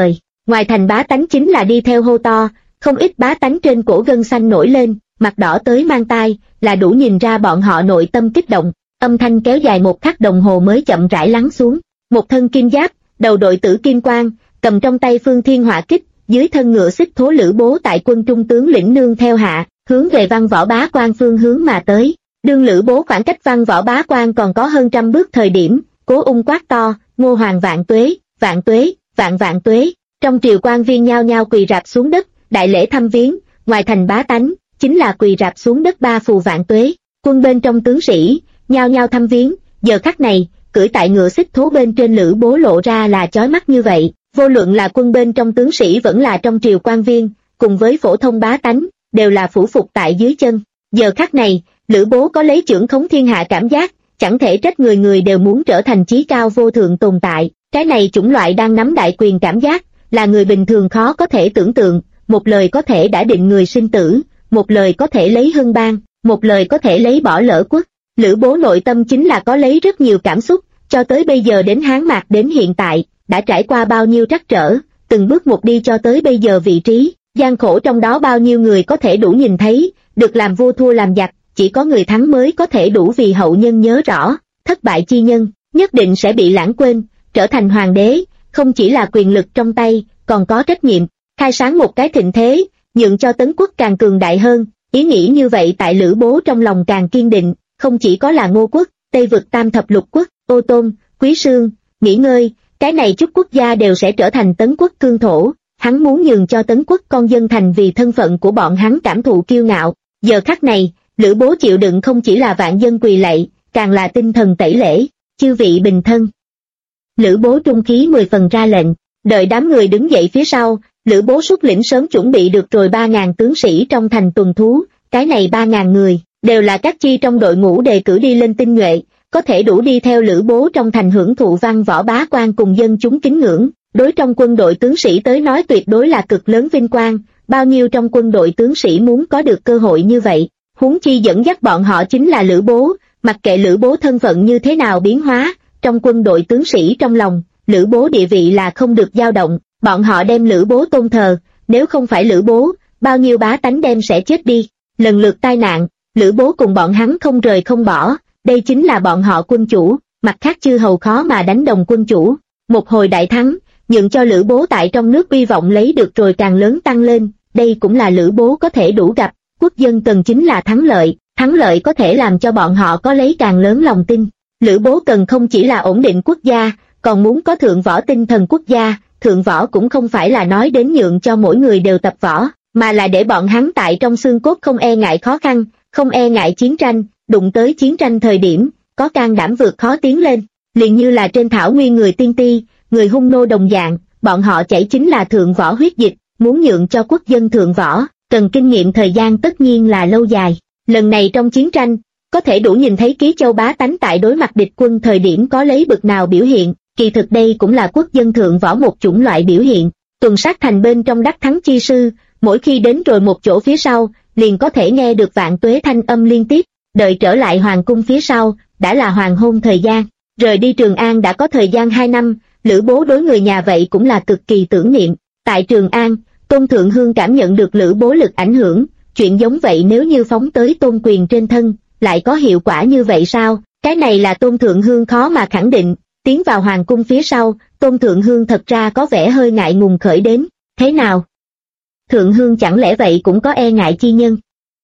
Ngoài thành bá tánh chính là đi theo hô to, không ít bá tánh trên cổ gân xanh nổi lên, mặt đỏ tới mang tai, là đủ nhìn ra bọn họ nội tâm kích động. Âm thanh kéo dài 1 khắc đồng hồ mới chậm rãi lắng xuống. Một thân kim giáp, đầu đội tử kim quang, cầm trong tay phương thiên hỏa kích, dưới thân ngựa xích thố Lữ Bố tại quân trung tướng lĩnh nương theo hạ, hướng về Văn Võ Bá Quan phương hướng mà tới. Đương Lữ Bố khoảng cách Văn Võ Bá Quan còn có hơn 100 bước thời điểm, Cố Ung quát to, Ngô Hoàng vạn tuế, vạn tuế, vạn vạn tuế. Trong triều quan viên nhao nhao quỳ rạp xuống đất, đại lễ thăm viếng. Ngoài thành bá tánh, chính là quỳ rạp xuống đất ba phù vạn tuế. Quân bên trong tướng sĩ nhao nhao thăm viếng. Giờ khắc này, cưỡi tại ngựa xích thố bên trên Lữ Bố lộ ra là chói mắt như vậy. Vô luận là quân bên trong tướng sĩ vẫn là trong triều quan viên, cùng với phổ thông bá tánh, đều là phủ phục tại dưới chân. Giờ khắc này, Lữ Bố có lấy chưởng khống thiên hạ cảm giác, chẳng thể trách người người đều muốn trở thành chí cao vô thượng tồn tại. Cái này chủng loại đang nắm đại quyền cảm giác, là người bình thường khó có thể tưởng tượng. Một lời có thể đã định người sinh tử, một lời có thể lấy hưng bang, một lời có thể lấy bỏ lỡ quốc. Lữ Bố nội tâm chính là có lấy rất nhiều cảm xúc, cho tới bây giờ đến Hán Mạc đến hiện tại, đã trải qua bao nhiêu trắc trở, từng bước một đi cho tới bây giờ vị trí, gian khổ trong đó bao nhiêu người có thể đủ nhìn thấy, được làm vua thua làm giặc, chỉ có người thắng mới có thể đủ vì hậu nhân nhớ rõ, thất bại chi nhân, nhất định sẽ bị lãng quên, trở thành hoàng đế, không chỉ là quyền lực trong tay, còn có trách nhiệm, khai sáng một cái thịnh thế, nhượng cho Tấn quốc càng cường đại hơn. Ý nghĩ như vậy tại Lữ Bố trong lòng càng kiên định, không chỉ có là Ngô quốc, Tây vực tam thập lục quốc, Ô Tôn, Quý Sương, nghỉ ngơi, cái này chút quốc gia đều sẽ trở thành Tấn quốc cương thổ, hắn muốn nhường cho Tấn quốc con dân thành vì thân phận của bọn hắn cảm thụ kiêu ngạo. Giờ khắc này, Lữ Bố chịu đựng không chỉ là vạn dân quỳ lạy, càng là tinh thần tẩy lễ, chư vị bình thân. Lữ Bố trung khí 10 phần ra lệnh, đợi đám người đứng dậy phía sau, Lữ Bố xuất lĩnh sớm chuẩn bị được rồi 3.000 tướng sĩ trong thành tuần thú, cái này 3.000 người, đều là các chi trong đội ngũ đề cử đi lên tinh nhuệ, có thể đủ đi theo Lữ Bố trong thành hưởng thụ Văn Võ Bá Quan cùng dân chúng kính ngưỡng, đối trong quân đội tướng sĩ tới nói tuyệt đối là cực lớn vinh quang, bao nhiêu trong quân đội tướng sĩ muốn có được cơ hội như vậy, huống chi dẫn dắt bọn họ chính là Lữ Bố, mặc kệ Lữ Bố thân phận như thế nào biến hóa, trong quân đội tướng sĩ trong lòng, Lữ Bố địa vị là không được dao động, bọn họ đem Lữ Bố tôn thờ, nếu không phải Lữ Bố, bao nhiêu bá tánh đem sẽ chết đi, lần lượt tai nạn, Lữ Bố cùng bọn hắn không rời không bỏ, đây chính là bọn họ quân chủ, mặt khác chư hầu khó mà đánh đồng quân chủ, một hồi đại thắng, nhượng cho Lữ Bố tại trong nước uy vọng lấy được rồi càng lớn tăng lên, đây cũng là Lữ Bố có thể đủ gặp, quốc dân cần chính là thắng lợi có thể làm cho bọn họ có lấy càng lớn lòng tin. Lữ Bố cần không chỉ là ổn định quốc gia, còn muốn có thượng võ tinh thần quốc gia, thượng võ cũng không phải là nói đến nhượng cho mỗi người đều tập võ, mà là để bọn hắn tại trong xương cốt không e ngại khó khăn, không e ngại chiến tranh, đụng tới chiến tranh thời điểm, có can đảm vượt khó tiến lên, liền như là trên thảo nguyên người tiên ti, người hung nô đồng dạng, bọn họ chảy chính là thượng võ huyết dịch, muốn nhượng cho quốc dân thượng võ, cần kinh nghiệm thời gian tất nhiên là lâu dài. Lần này trong chiến tranh, có thể đủ nhìn thấy Ký Châu bá tánh tại đối mặt địch quân thời điểm có lấy bực nào biểu hiện, kỳ thực đây cũng là quốc dân thượng võ một chủng loại biểu hiện. Tuần sát thành bên trong đắc thắng chi sư, mỗi khi đến rồi một chỗ phía sau, liền có thể nghe được vạn tuế thanh âm liên tiếp, đợi trở lại hoàng cung phía sau, đã là hoàng hôn thời gian. Rời đi Trường An đã có thời gian 2 năm, Lữ Bố đối người nhà vậy cũng là cực kỳ tưởng niệm. Tại Trường An, Tôn Thượng Hương cảm nhận được Lữ Bố lực ảnh hưởng, chuyện giống vậy nếu như phóng tới Tôn Quyền trên thân, lại có hiệu quả như vậy sao? Cái này là Tôn Thượng Hương khó mà khẳng định. Tiến vào hoàng cung phía sau, Tôn Thượng Hương thật ra có vẻ hơi ngại ngùng khởi đến. Thế nào? Thượng Hương chẳng lẽ vậy cũng có e ngại chi nhân?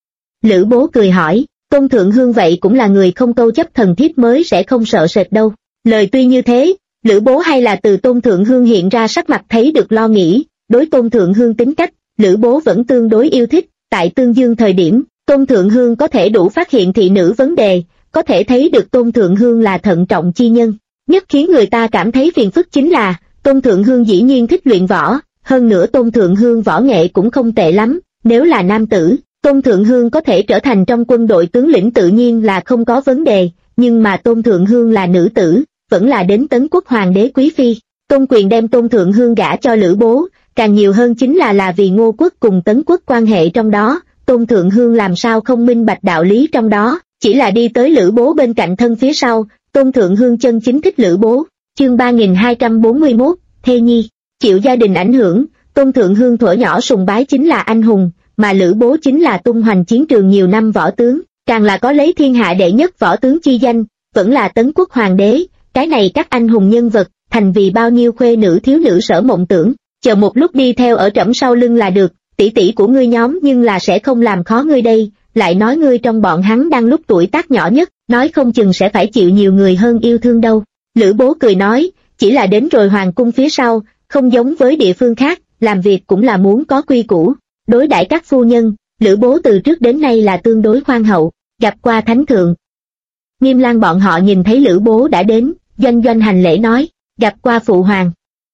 Lữ Bố cười hỏi, Tôn Thượng Hương vậy cũng là người không câu chấp thần thiếp mới sẽ không sợ sệt đâu. Lời tuy như thế, Lữ Bố hay là từ Tôn Thượng Hương hiện ra sắc mặt thấy được lo nghĩ, đối Tôn Thượng Hương tính cách, Lữ Bố vẫn tương đối yêu thích, tại Tương Dương thời điểm, Tôn Thượng Hương có thể đủ phát hiện thị nữ vấn đề, có thể thấy được Tôn Thượng Hương là thận trọng chi nhân. Nhất khiến người ta cảm thấy phiền phức chính là, Tôn Thượng Hương dĩ nhiên thích luyện võ, hơn nữa Tôn Thượng Hương võ nghệ cũng không tệ lắm, nếu là nam tử, Tôn Thượng Hương có thể trở thành trong quân đội tướng lĩnh tự nhiên là không có vấn đề, nhưng mà Tôn Thượng Hương là nữ tử, vẫn là đến Tấn quốc hoàng đế quý phi. Tôn Quyền đem Tôn Thượng Hương gả cho Lữ Bố, càng nhiều hơn chính là vì Ngô quốc cùng Tấn quốc quan hệ trong đó, Tôn Thượng Hương làm sao không minh bạch đạo lý trong đó, chỉ là đi tới Lữ Bố bên cạnh thân phía sau, Tôn Thượng Hương chân chính thích Lữ Bố. Chương 3241, Thê Nhi. chịu gia đình ảnh hưởng, Tôn Thượng Hương thuở nhỏ sùng bái chính là anh hùng, mà Lữ Bố chính là tung hoành chiến trường nhiều năm võ tướng, càng là có lấy thiên hạ đệ nhất võ tướng chi danh, vẫn là Tấn Quốc hoàng đế, cái này các anh hùng nhân vật, thành vì bao nhiêu khuê nữ thiếu nữ sở mộng tưởng, chờ một lúc đi theo ở trẫm sau lưng là được, tỷ tỷ của ngươi nhóm nhưng là sẽ không làm khó ngươi đây, lại nói ngươi trong bọn hắn đang lúc tuổi tác nhỏ nhất, nói không chừng sẽ phải chịu nhiều người hơn yêu thương đâu. Lữ Bố cười nói, chỉ là đến rồi hoàng cung phía sau, không giống với địa phương khác, làm việc cũng là muốn có quy củ, đối đãi các phu nhân, Lữ Bố từ trước đến nay là tương đối khoan hậu, gặp qua thánh thượng. Nghiêm Lang bọn họ nhìn thấy Lữ Bố đã đến, doanh doanh hành lễ nói, gặp qua phụ hoàng.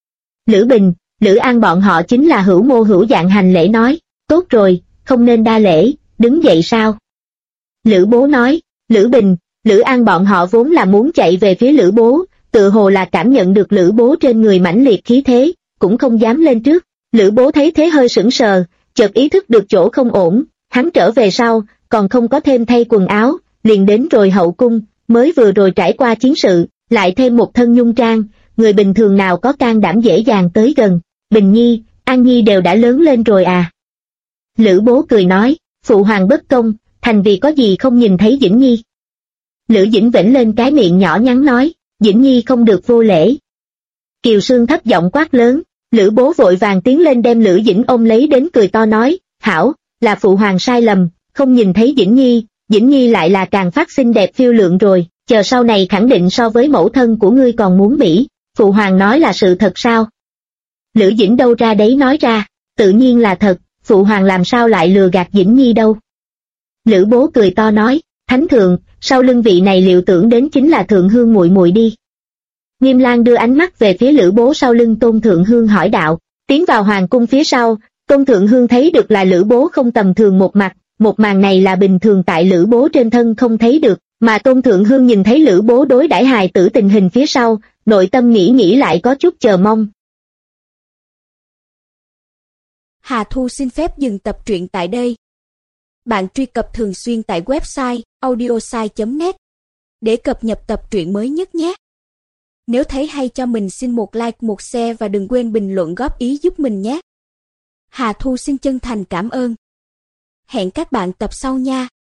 Lữ Bình, Lữ An bọn họ chính là hữu mô hữu dạng hành lễ nói, tốt rồi, không nên đa lễ, đứng dậy sao? Lữ Bố nói, Lữ Bình, Lữ An bọn họ vốn là muốn chạy về phía Lữ Bố, tự hồ là cảm nhận được Lữ Bố trên người mãnh liệt khí thế, cũng không dám lên trước. Lữ Bố thấy thế hơi sững sờ, chợt ý thức được chỗ không ổn, hắn trở về sau, còn không có thêm thay quần áo, liền đến rồi hậu cung, mới vừa rồi trải qua chiến sự, lại thêm một thân nhung trang, người bình thường nào có can đảm dễ dàng tới gần. Bình Nhi, An Nhi đều đã lớn lên rồi à? Lữ Bố cười nói, phụ hoàng bất công, thành vì có gì không nhìn thấy Dĩnh Nhi. Lữ Dĩnh vểnh lên cái miệng nhỏ nhắn nói, Dĩnh Nhi không được vô lễ. Kiều Sương thấp giọng quát lớn, Lữ Bố vội vàng tiến lên đem Lữ Dĩnh ôm lấy đến cười to nói, hảo, là phụ hoàng sai lầm, không nhìn thấy Dĩnh Nhi lại là càng phát xinh đẹp phiêu lượng rồi, chờ sau này khẳng định so với mẫu thân của ngươi còn muốn bỉ, phụ hoàng nói là sự thật sao? Lữ Dĩnh đâu ra đấy nói ra, tự nhiên là thật, phụ hoàng làm sao lại lừa gạt Dĩnh Nhi đâu. Lữ Bố cười to nói, thánh thượng, sau lưng vị này liệu tưởng đến chính là Thượng Hương muội muội đi. Nghiêm Lang đưa ánh mắt về phía Lữ Bố sau lưng Tôn Thượng Hương hỏi đạo, tiến vào hoàng cung phía sau, Tôn Thượng Hương thấy được là Lữ Bố không tầm thường một màn này là bình thường tại Lữ Bố trên thân không thấy được, mà Tôn Thượng Hương nhìn thấy Lữ Bố đối đãi hài tử tình hình phía sau, nội tâm nghĩ lại có chút chờ mong. Hà Thu xin phép dừng tập truyện tại đây. Bạn truy cập thường xuyên tại website audiosai.net để cập nhật tập truyện mới nhất nhé. Nếu thấy hay cho mình xin một like, một share và đừng quên bình luận góp ý giúp mình nhé. Hà Thu xin chân thành cảm ơn. Hẹn các bạn tập sau nha.